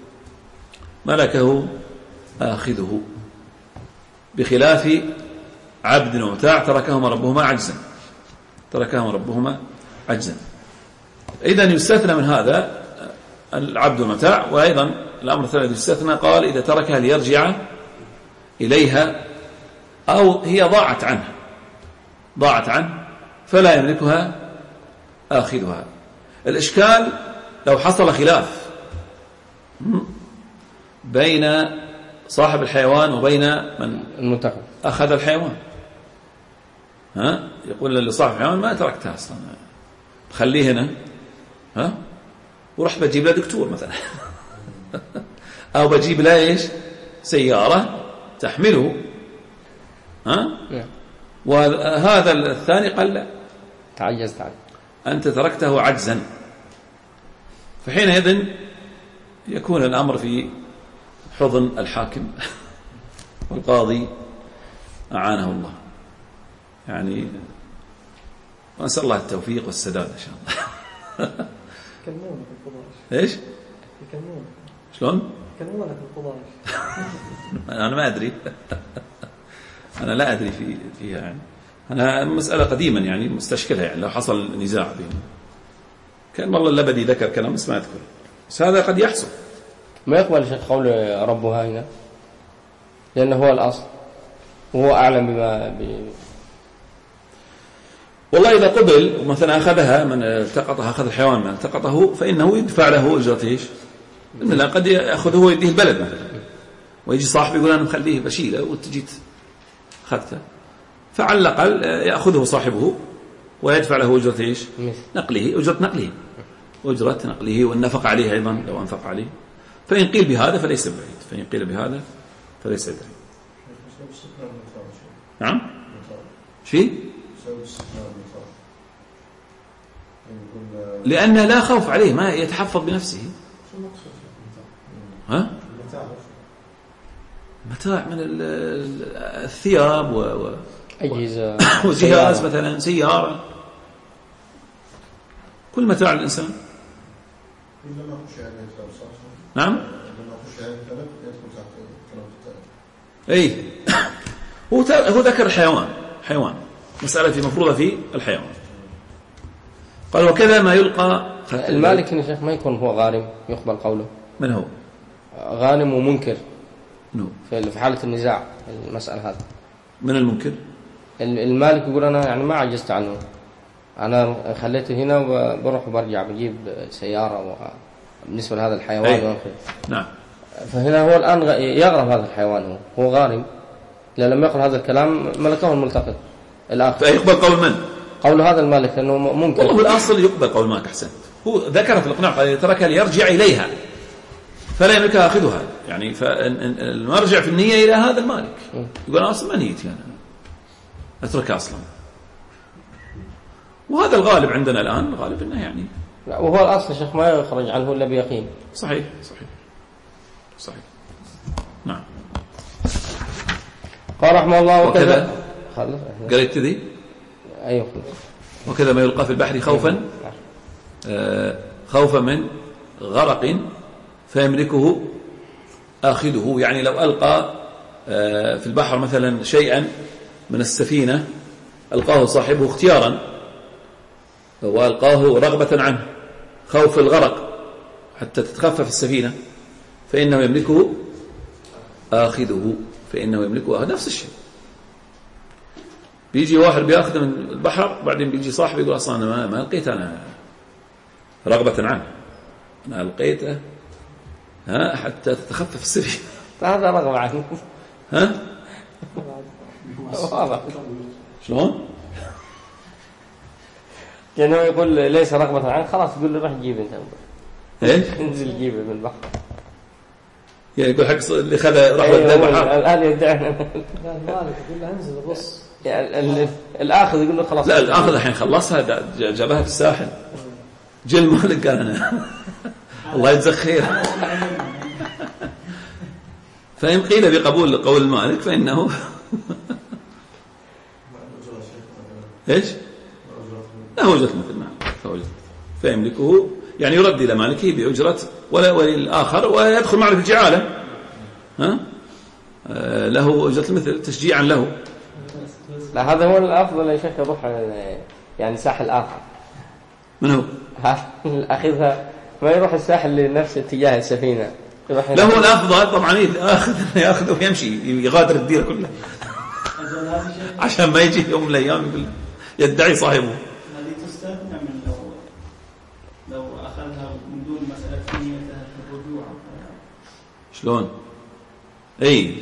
ملكه آخذه بخلاف عبد ومتاع تركهما ربهما عجزا. تركهما ربهما عجزا. إذا يستثنى من هذا العبد والمتاع. وأيضا الأمر الثالث يستثنى قال إذا تركها ليرجع إليها أو هي ضاعت عنه ضاعت عنه فلا يملكها آخذها. الإشكال لو حصل خلاف بين صاحب الحيوان وبين من المنتخب أخذ الحيوان، ها يقول لصاحب الحيوان ما تركتها أصلا، خليه هنا، ها ورحت بجيب له دكتور مثلا أو بجيب له إيش سيارة تحمله، ها وهذا الثاني قال لا تعجزت عنه، أنت تركته عجزا. فحينئذ يكون الأمر في حضن الحاكم والقاضي أعانه الله، يعني ونسأل الله التوفيق والسداد إن شاء الله. يكلمونك القضاء إيش؟ يكلمونك شلون؟ يكلمونك القضاء أنا ما أدري أنا لا أدري في فيها يعني. أنا مسألة قديما يعني مستشكلها، يعني لو حصل نزاع بينهم كان والله اللبدي ذكر كلام بس ما أذكر، بس هذا قد يحصل. ما يقبل الشيخ قول ربها هنا لأنه هو الأصل وهو أعلم بما ب... والله إذا قبل مثلا أخذها من التقطها، أخذ الحيوان من التقطه فإنه يدفع له أجرة إيش؟ إن قد يأخذه ويديه البلد مثلا، ويجي صاحبه يقول أنا مخليه بشيله وتجيت أخذته، فعلى الأقل يأخذه صاحبه ويدفع له أجرة إيش؟ نقله، أجرة نقله أجرة نقله والنفق عليه أيضا لو أنفق عليه. فإن قيل بهذا فليس بعيد، فإن قيل بهذا فليس بعيد. نعم شيء لأنه لا خوف عليه، ما يتحفظ بنفسه. ها؟ متاع من الثياب و أجهزة وجهاز مثلا سيارة، كل متاع الإنسان. نعم أي هو هو ذكر الحيوان، حيوان مسألة في مفروضة في الحيوان. قال وكذا ما يلقى المالك يا شيخ ما يكون هو غارم يقبل قوله. من هو غانم ومنكر نو في حالة النزاع المسألة هذا؟ من المنكر المالك يقول أنا يعني ما عجزت عنه، أنا خليته هنا وبروح وبرجع بجيب سيارة بالنسبة لهذا الحيوان أي. نعم. فهنا هو الآن يغرم هذا الحيوان، هو هو غارم، لما يقول هذا الكلام ملكه الملتقط الآخر. فيقبل قول من؟ قول هذا المالك لأنه ممكن. والله الأصل يقبل قول مالك. أحسنت، هو ذكر في الإقناع قال تركها ليرجع إليها فلا يملكها أخذها، يعني فالمرجع في النية إلى هذا المالك، يقول أنا أصلا ما نيتي أنا أتركها أصلا. وهذا الغالب عندنا الآن، الغالب إنه يعني لا، وهو الأصل شيخ ما يخرج عنه إلا بيقين. صحيح صحيح صحيح. نعم. قال رحمه الله وكذا قريت ذي أيوه وكذا ما يلقى في البحر خوفا آه خوفا من غرق فيملكه آخذه، يعني لو ألقى آه في البحر مثلا شيئا من السفينة ألقاه صاحبه اختيارا وألقاه رغبة عنه خوف الغرق حتى تتخفف السفينة فإنه يملكه آخذه فإنه يملكه آخذ. نفس الشيء، بيجي واحد بياخذ من البحر بعدين بيجي صاحبه يقول أصلا أنا ما, ما لقيت أنا رغبة عنه، أنا لقيته ها حتى تتخفف السفينة. هذا رغبة عنه. ها واضح شلون؟ لأنه يقول ليس رغبة عنه، خلاص يقول له روح جيب أنت إيش؟ انزل جيبه من البحر. يعني يقول حق اللي خذ رغبة البحر الآن يدعي. لا المالك يقول له انزل الرص. يعني الآخذ يقول له خلاص. لا الآخذ الحين خلصها جابها في الساحل، جل المالك قال أنا الله يجزاك خير. فإن قيل بقبول قول المالك فإنه إيش؟ له أجرة مثل نعم فيملكه، يعني يرد إلى مالكه بأجرة ولا وللآخر ويدخل معه في الجعالة، ها آه له أجرة مثل تشجيعا له. لا هذا هو الأفضل يا شيخ يروح يعني ساحل آخر. من هو؟ أخذها ما يروح الساحل لنفس اتجاه السفينة، يروح لا هو الأفضل طبعا يأخذ يأخذ ويمشي يغادر الدير كلها عشان ما يجي يوم من الأيام يقول يدعي صاحبه. هذه تستثنى من لو لو أخذها من دون مسألة نيتها في الرجوع. شلون؟ أي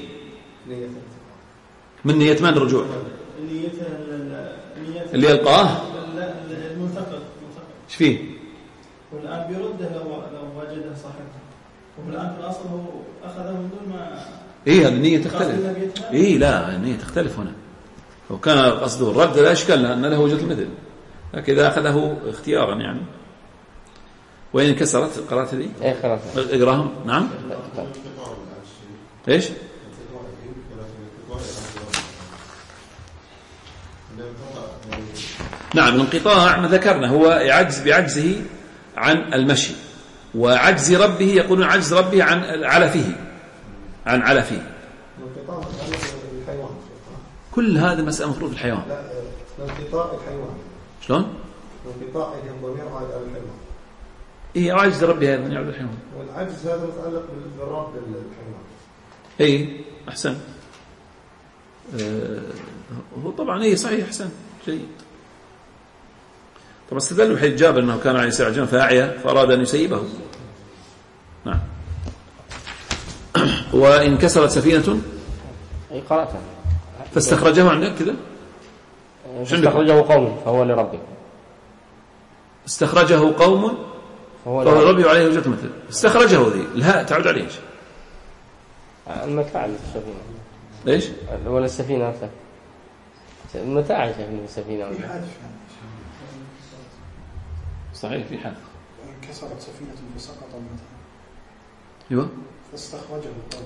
من نية من الرجوع؟ نيتها اللي يلقاه؟ لا المنتقد. ايش فيه؟ والآن بيرده لو لو وجدها صاحبها، والآن في الأصل هو أخذها من دون ما. إيه النية تختلف. إيه لا النية تختلف هنا. لو كان قصده الرد لا إشكال أن له وجه المثل، لكن إذا أخذه اختيارا يعني. وين انكسرت قرأت هذه؟ إيه خلاص. اقراهم. نعم. إيش؟ نعم الانقطاع ما ذكرنا هو يعجز بعجزه عن المشي، وعجز ربه يقولون عجز ربه عن علفه عن علفه. كل هذا مسألة مفروض في الحيوان. لا انقطاع الحيوان. شلون؟ انقطاع الضمير عائد على الحيوان. إيه عجز ربه هذا يعود الحيوان. والعجز هذا متعلق بالرب الحيوان. إيه أحسن. آه هو طبعا إيه صحيح أحسن جيد. طبعا استدلوا بحديث جابر أنه كان عليه السلام عجبا فأعيا فأراد أن يسيبه. نعم. وإن كسرت سفينة أي قرأتها فاستخرجه عندك كذا. فاستخرجه قوم فهو لربه. استخرجه قوم فهو لربه وعليه وجهة مثل. استخرجه ذي الهاء تعود عليه ايش؟ المتاع السفينة. ليش؟ ولا السفينة نفسها. المتاع السفينة. صحيح في حال. انكسرت سفينة فسقط المتاع. ايوه. فاستخرجه قوم.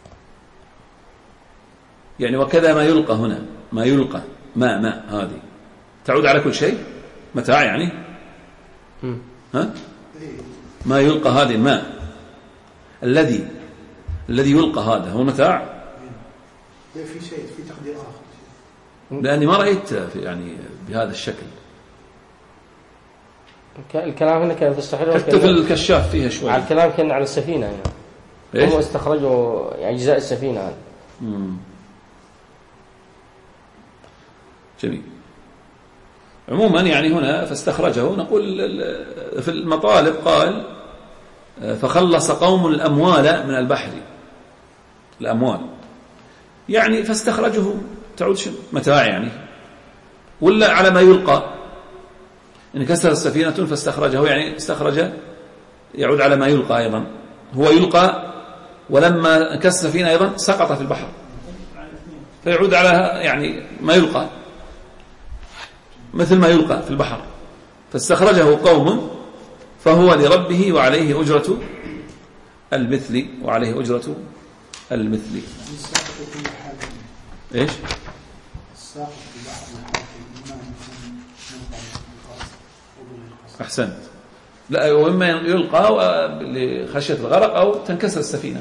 يعني وكذا ما يلقى هنا ما يلقى ماء ماء هذه تعود على كل شيء متاع يعني ها ما يلقى هذه الماء الذي الذي يلقى هذا هو متاع. في شيء في تقدير آخر لأني ما رأيت في يعني بهذا الشكل. الكلام هنا كان في الصحيح حتى في الكشاف فيها شوي. على الكلام كان على السفينة هنا يعني. هم استخرجوا أجزاء السفينة هذه. جميل. عموما يعني هنا فاستخرجه نقول في المطالب قال فخلص قوم الأموال من البحر. الأموال يعني فاستخرجه تعود متاع يعني ولا على ما يلقى. إن كسر السفينة فاستخرجه يعني استخرج يعود على ما يلقى أيضا. هو يلقى ولما كسر السفينة أيضا سقط في البحر فيعود على يعني ما يلقى مثل ما يلقى في البحر. فاستخرجه قوم فهو لربه وعليه أجرة المثل وعليه أجرة المثل. إيش؟ أحسنت. لا وإما يلقى لخشية الغرق أو تنكسر السفينة.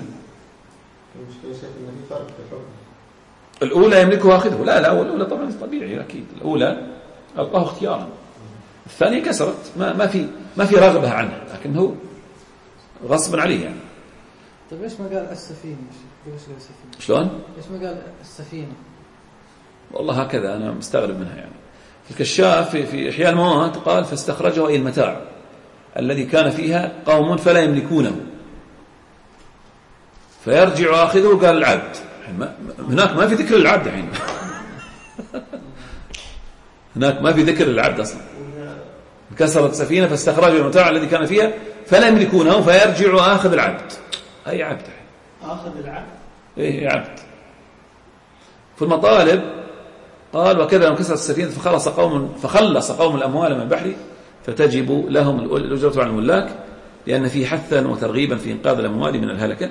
الأولى يملكها أخذه. لا لا الأولى طبعا طبيعي أكيد. الأولى ألقاه اختيارا. الثانية كسرت ما ما في ما في رغبة عنها لكنه غصبا عليه يعني. طيب إيش ما قال السفينة؟ إيش قال السفينة؟ شلون؟ إيش ما قال السفينة؟ والله هكذا أنا مستغرب منها يعني. في الكشاف في, في إحياء الموات قال فاستخرجه أي المتاع الذي كان فيها قوم فلا يملكونه فيرجع آخذه قال العبد. هناك ما في ذكر العبد الحين. هناك ما في ذكر العبد أصلا. كسرت سفينة فاستخرجوا المتاع الذي كان فيها فلا يملكونه فيرجع آخذ العبد. أي عبد آخذ العبد إيه عبد. في المطالب قال وكذا لما كسرت السفينة فخلص قوم فخلص قوم الأموال من البحر فتجب لهم الأجرة على الملاك لأن فيه حثا وترغيبا في إنقاذ الأموال من الهلكة.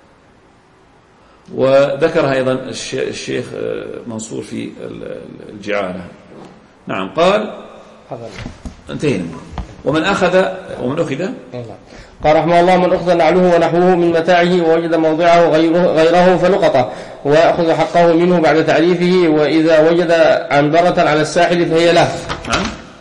وذكرها أيضا الشيخ منصور في الجعالة. نعم قال انتهينا. ومن أخذ ومن أخذ قال رحمه الله من أخذ نعله ونحوه من متاعه ووجد موضعه غيره, غيره فلقطه ويأخذ حقه منه بعد تعريفه وإذا وجد عنبرة على الساحل فهي له. نعم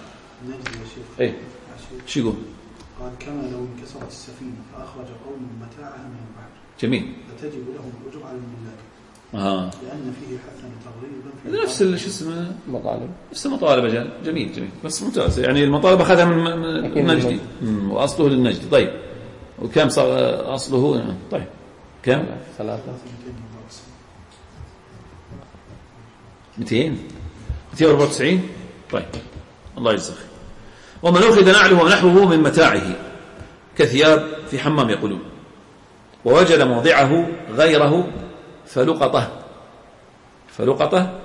ايه شو يقول؟ قال كما لو انكسرت السفينة فأخرج قوم متاعها من البحر جميل. فتجب لهم الأجر على الملاك. آه. لأن فيه حثا تغريبا في نفس شو اسمه مطالب نفس المطالب أجل. جميل جميل بس ممتاز يعني المطالب أخذها من النجدي وأصله للنجدي. طيب وكم صار أصله؟ طيب كم؟ ثلاثة مئتين مئتين وأربعة وتسعين. طيب الله يجزاك. ومن أخذ نعله ونحوه من متاعه كثياب في حمام يقولون ووجد موضعه غيره فلقطه فلقطه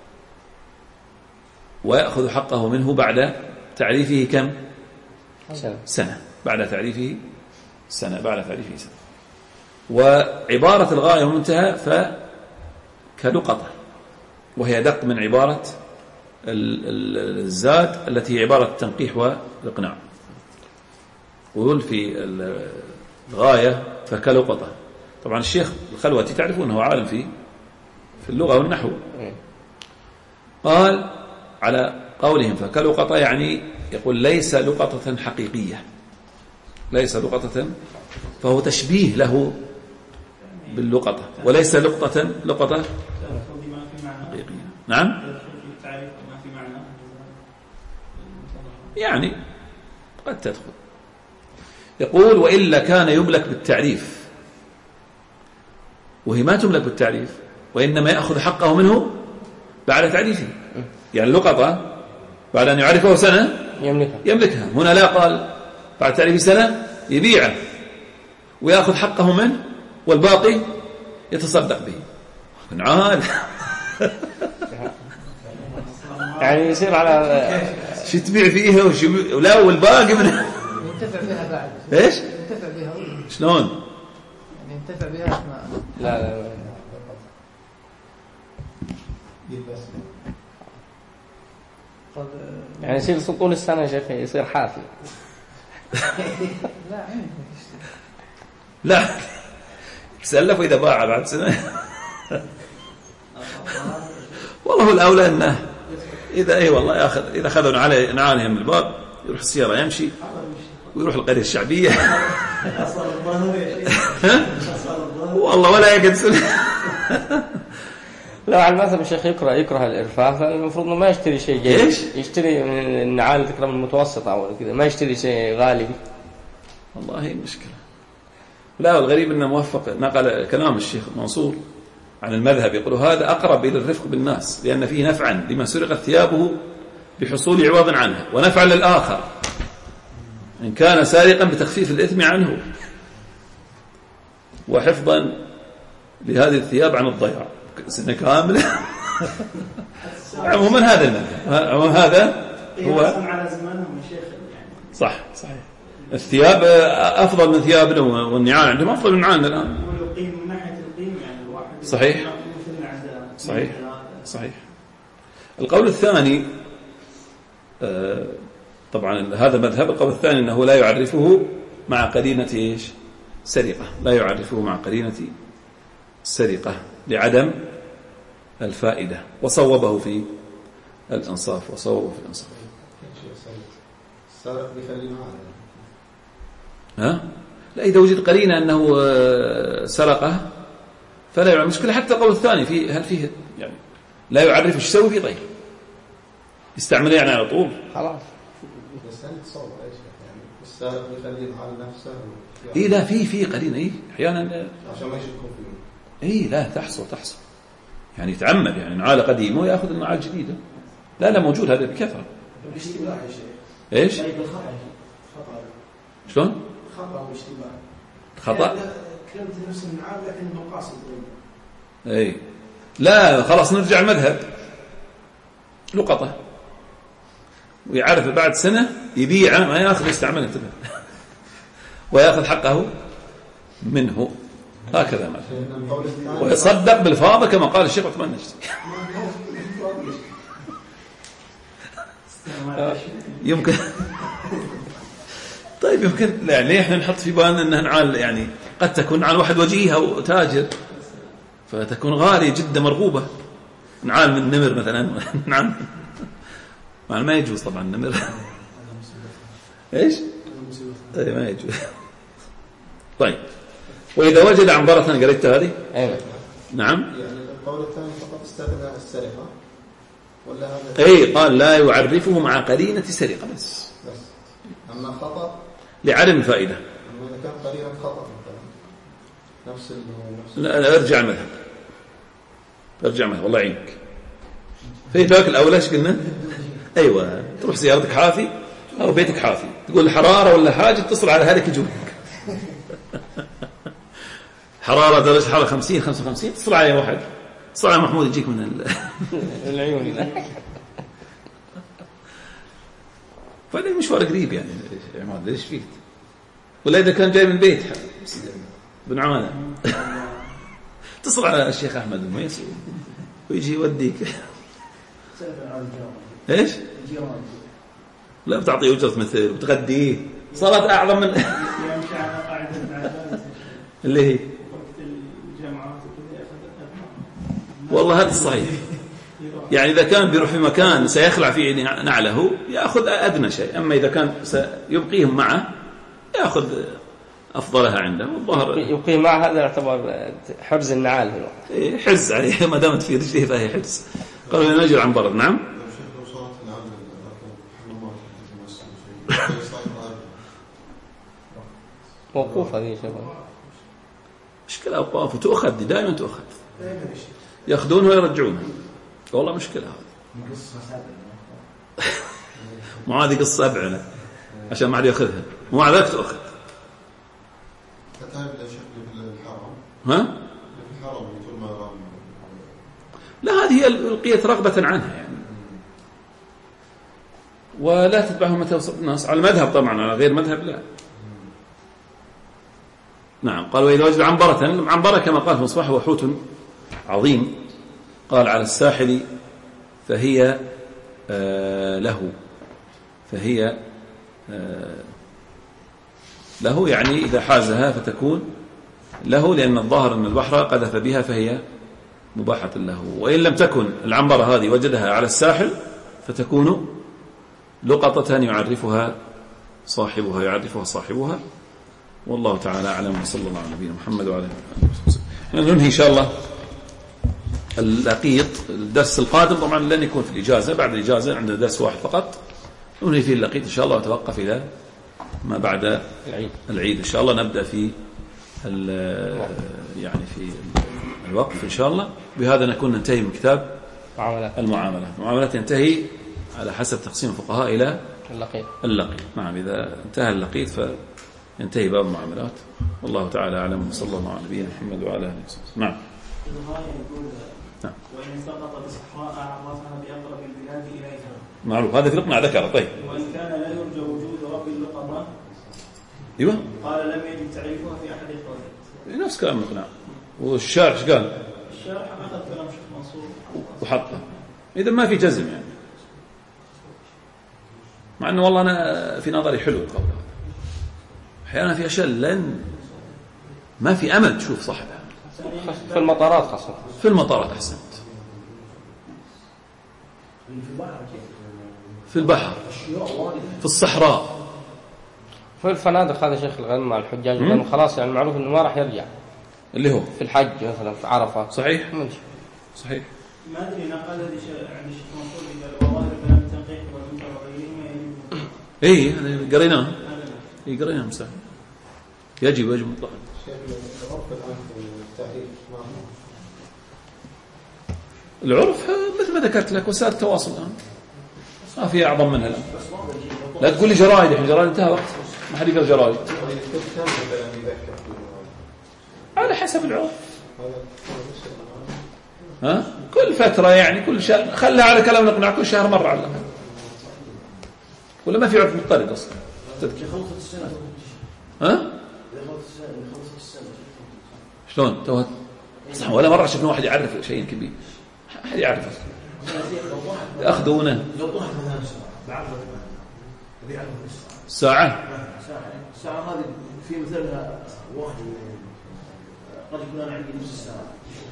ويأخذ حقه منه بعد تعريفه كم؟ سنة. سنة بعد تعريفه سنة بعد تعريفه سنة. وعبارة الغاية والمنتهى فكلقطة وهي دق من عبارة الزاد التي هي عبارة التنقيح والإقناع. ويقول في الغاية فكلقطة. طبعا الشيخ الخلوتي تعرفونه عالم في في اللغة والنحو. قال على قولهم فكلقطة يعني يقول ليس لقطة حقيقية ليس لقطة فهو تشبيه له باللقطة وليس لقطة لقطة حقيقية. نعم يعني قد تدخل. يقول وإلا كان يملك بالتعريف وهي ما تملك بالتعريف وإنما يأخذ حقه منه بعد تعريفه. يعني لقطة بعد أن يعرفه سنة يملكها يملكها. هنا لا قال بعد تعريف سنة يبيعه ويأخذ حقه منه والباقي يتصدق به. عاد يعني يصير على شو تبيع فيها وشو ولا والباقي من ينتفع بها بعد. ايش ينتفع بها شلون يعني ينتفع بها ما لا لا يعني يصير طول السنة يا شيخ يصير حافي. لا عندك لا تسلف إذا باع بعد سنة. والله الأولى أنه إذا إيه والله يأخذ إذا أخذوا على نعانهم الباب يروح السيارة يمشي ويروح القرية الشعبية. والله ولا يقعد سنة. لا على المذهب الشيخ يكره يكره الإرفاع فالمفروض إنه ما يشتري شيء جيد. إيش؟ يشتري من النعال تكرم المتوسطة أو كذا ما يشتري شيء غالي. والله هي مشكلة. لا الغريب أنه موفق نقل كلام الشيخ منصور عن المذهب يقول هذا أقرب إلى الرفق بالناس لأن فيه نفعا لما سرقت ثيابه بحصول عوض عنها ونفعا للآخر إن كان سارقا بتخفيف الإثم عنه وحفظا لهذه الثياب عن الضياع سنة كاملة. عموما هذا المذهب عموما هذا هو على زمانهم الشيخ يعني صح صحيح. الثياب أفضل من ثيابنا والنعال عندهم أفضل من نعالنا الآن. والقيم من ناحية القيم يعني الواحد صحيح صحيح صحيح. القول الثاني طبعا هذا مذهب. القول الثاني أنه لا يعرفه مع قرينة إيش سرقة لا يعرفه مع قرينة سرقة لعدم الفائدة وصوبه في الإنصاف وصوبه في الإنصاف. السارق بيخليه معه ها لا إذا وجد قرينة أنه سرقه فلا يعرف مشكلة. حتى القول الثاني في هل فيه يعني لا يعرف ايش يسوي فيه. طيب يستعمله يعني على طول خلاص بس انت تصور ايش يعني السارق بيخليه على نفسه اي لا في في قرينه اي احيانا عشان ما يشكون فيه اي لا تحصل تحصل يعني يتعمد يعني نعاله قديمه وياخذ النعال جديده. لا لا موجود هذا بكثره. الاشتباه يا شيخ ايش خطأ شلون خطأ واشتباه خطأ كلمة نفس النعال لكن مقاصد اي لا خلاص نرجع المذهب لقطة ويعرف بعد سنة يبيعه ما يأخذ يستعمله ويأخذ حقه منه هكذا مثلا ويصدق بالفاضة كما قال الشيخ عثمان النجدي. يمكن طيب يمكن يعني احنا نحط في بالنا انها نعال يعني قد تكون نعال واحد وجيه او تاجر فتكون غالية جدا مرغوبة. نعال من نمر مثلا نعم ما يجوز طبعا النمر إيش؟ إيه ما يجوز. طيب وإذا وجد عنبرة قريت هذه؟ أيوة. نعم. يعني القول الثاني فقط استثناء السرقة ولا هذا؟ أي قال لا يعرفه مع قرينة سرقة بس. بس. أما خطأ لعدم الفائدة. أما إذا كان قرينة خطأ مثلا نفس نفس. لا, لا ارجع مذهب. ارجع مذهب والله يعينك. في ذاك الأول إيش قلنا؟ أيوة تروح سيارتك حافي أو بيتك حافي تقول حرارة ولا حاجة اتصل على هذيك يجوك. حرارة درجة حرارة خمسين خمسة وخمسين اتصل على واحد اتصل على محمود يجيك من العيون. فهذا مشوار قريب يعني يا عماد ليش فيك؟ ولا إذا كان جاي من بيت بن عمانة اتصل على الشيخ أحمد الميس ويجي يوديك. إيش؟ لا بتعطيه أجرة مثل وتغديه صارت أعظم من يمشي على قاعدة العادات اللي هي وقت الجامعات وكذا أخذ والله هذا صحيح. يعني إذا كان بيروح في مكان سيخلع فيه نعله يأخذ أدنى شيء، أما إذا كان سيبقيهم معه يأخذ أفضلها عنده. والظهر يبقيه معه هذا يعتبر حرز النعال في الوقت. حرز عليه ما دامت في رجله فهي حرز. قالوا نجر عن برد. نعم. موقوف هذه شباب. مشكلة أوقاف وتأخذ دائما تأخذ يأخذونه ويرجعونه والله مشكلة هذه. مع هذه قصة سبعة عشان ما حد يأخذها ومع ذلك تأخذ. تعرف شكل الحرام ها؟ الحرام طول ما رام. لا هذه هي القيت رغبة عنها يعني ولا تتبعه متى وصل الناس على المذهب طبعا على غير مذهب لا. نعم. قال وإذا وجد عنبرة. العنبرة كما قال في المصباح هو حوت عظيم قال على الساحل فهي آه له فهي آه له يعني إذا حازها فتكون له لأن الظاهر أن البحر قذف بها فهي مباحة له. وإن لم تكن العنبرة هذه وجدها على الساحل فتكون لقطة يعرفها صاحبها يعرفها صاحبها. والله تعالى أعلم وصلى الله على نبينا محمد وعلى آله وصحبه. ننهي إن شاء الله اللقيط. الدرس القادم طبعا لن يكون في الإجازة، بعد الإجازة عندنا درس واحد فقط ننهي فيه اللقيط إن شاء الله وتوقف إلى ما بعد العيد. العيد إن شاء الله نبدأ في يعني في الوقف إن شاء الله. بهذا نكون ننتهي من كتاب معاملات. المعاملات. المعاملات ينتهي على حسب تقسيم الفقهاء إلى اللقيط. اللقيط نعم. إذا انتهى اللقيط فينتهي باب المعاملات. والله تعالى أعلم وصلى الله على نبينا محمد وعلى آله وصحبه. نعم. نعم. وإن سقط بصحراء عرفها بأقرب البلاد إليها. معروف هذا في الإقناع ذكر. طيب. وإن كان لا يرجى وجود رب اللقطة. ايوه. قال لم يجد تعريفها في أحد القولين. نفس كلام الإقناع. والشارح ايش قال؟ الشارح أخذ كلام شيخ منصور وحطه. إذا ما في جزم يعني. مع أنه والله أنا في نظري حلو القول هذا. أحيانا في أشياء لن ما في أمل تشوف صاحبها. في المطارات خاصة. في المطارات أحسنت. في البحر. في الصحراء. في الفنادق هذا شيخ الغنم مع الحجاج لأنه خلاص يعني معروف إنه ما راح يرجع. اللي هو في الحج مثلا في عرفة. صحيح. ماشي. صحيح. ما أدري نقل هذه عند الشيخ منصور قال وظاهر كلام التنقيح والمنكر وغيرهما. إيه هذا قريناه. إيه قريناه مستحيل. يجب يجب مطلقا. العرف مثل ما ذكرت لك وسائل التواصل الآن ما في أعظم منها الآن. لا تقول لي جرائد الحين جرائد انتهى وقت ما حد يقرأ جرائد. على حسب العرف. ها كل فترة يعني كل شهر خلها على كلام نقنع كل شهر مرة على الأقل. ولا ما في عرف مضطرد أصلا. ها شلون توه صح ولا مرة شفنا واحد يعرف شيء كبير أحد يعرف أصلا يأخذونه ساعة الساعة هذه في مثلها واحد قد يكون أنا عندي نص الساعة.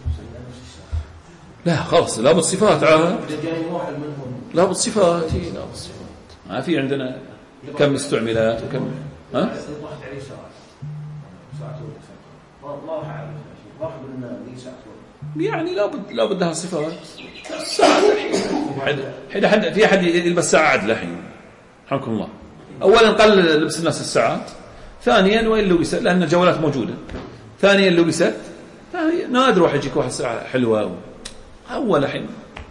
لا خلاص لا بالصفات عاد إذا جاي واحد منهم لا بالصفات لا بالصفات ما في عندنا كم استعملت وكم ها؟ طاحت عليه ساعات ساعات ما ما راح اعرف ما راح اقول انه لي ساعات يعني لا بد لا بد لها صفات ساعات الحين حين حد في احد يلبس ساعه عدله الحين رحمكم الله. اولا قل لبس الناس الساعات، ثانيا وين لبست لان الجوالات موجوده، ثانيا لبست، ثانيا نادر واحد يجيك واحد ساعه حلوه. اول الحين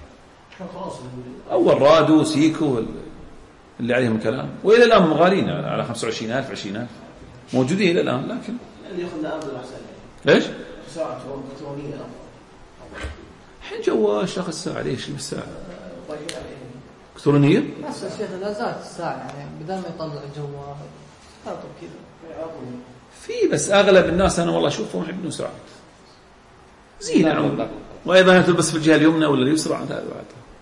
اول رادو سيكو اللي عليهم كلام، والى الان مغالين على خمسة وعشرين ألف عشرين ألف موجودين الى الان، لكن اللي ياخذ له افضل احسن ليش؟ ساعه الكترونيه الحين جوال شاخذ الساعه ليش بالساعه الكترونيه؟ بس يا شيخ لا زالت الساعه يعني بدل ما يطلع الجوال خاطر كذا في بس اغلب الناس انا والله اشوفهم يحبون ساعات زين عموما، وايضا تلبس في الجهه اليمنى ولا اليسرى هذا بعد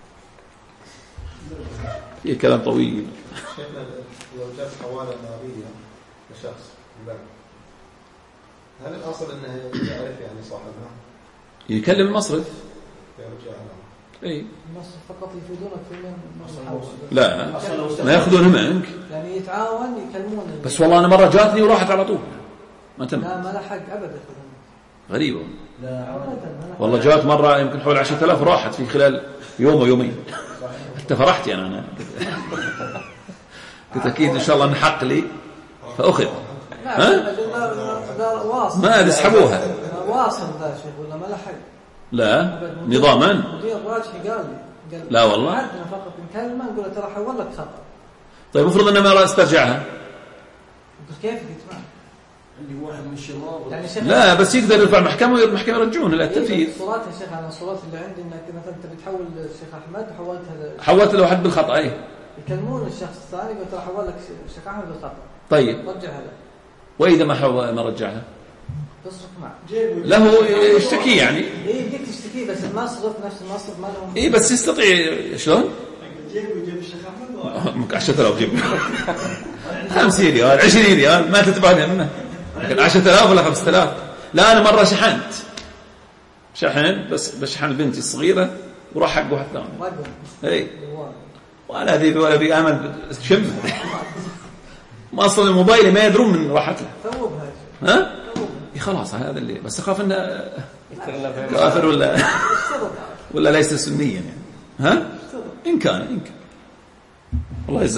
في كلام طويل. شيخنا لو جاءت حواله ناريه لشخص ببنك، هل الاصل انه يعرف يعني صاحبها؟ يكلم المصرف يرجع اي الناس فقط يفيدونك في المحاوله لا ما ياخذونه منك يعني يتعاون يكلمون بس. والله انا مره جاتني وراحت على طول ما تم. لا ما لحق ابدا غريبه لا والله. جات مره يمكن حول عشرة آلاف وراحت في خلال يوم ويومين حتى فرحت يعني انا قلت اكيد ان شاء الله نحق لي فاخذ. ها واصل ما تسحبوها واصل ذا شيخ ولا ما لحق لا نظاما مدير راجحي قال لي قال لا والله عندنا فقط نكلمه نقول له ترى حول لك خطا. طيب افرض انه ما استرجعها قلت كيف قلت معه عندي واحد من الشباب يعني شيخ لا بس يقدر يرفع محكمه والمحكمه يرجعون الى التنفيذ. الصورات يا شيخ انا الصورات اللي عندي انك مثلا انت بتحول الشيخ احمد وحولتها حولت له واحد بالخطا اي يكلمون الشخص الثاني يقول ترى حول لك الشيخ احمد بالخطا. طيب رجعها له واذا ما حول ما رجعها تصرف معه له يشتكي يعني اي بدك تشتكي بس المصرف نفس المصرف ما لهم اي بس يستطيع شلون؟ جيب وجيب الشيخ احمد عشرة آلاف جيب خمسين ريال عشرين ريال ما تتبعني منه، لكن عشرة آلاف ولا خمسة آلاف. لا أنا مرة شحنت شحن بس بشحن بنتي الصغيرة وراح حق واحد ثاني اي وأنا هذه ولا في أمل شم ما أصلا الموبايل ما يدرون من راحت له ها خلاص هذا اللي بس أخاف إنه كافر ولا ولا ليس سنيا يعني ها إن كان إن كان والله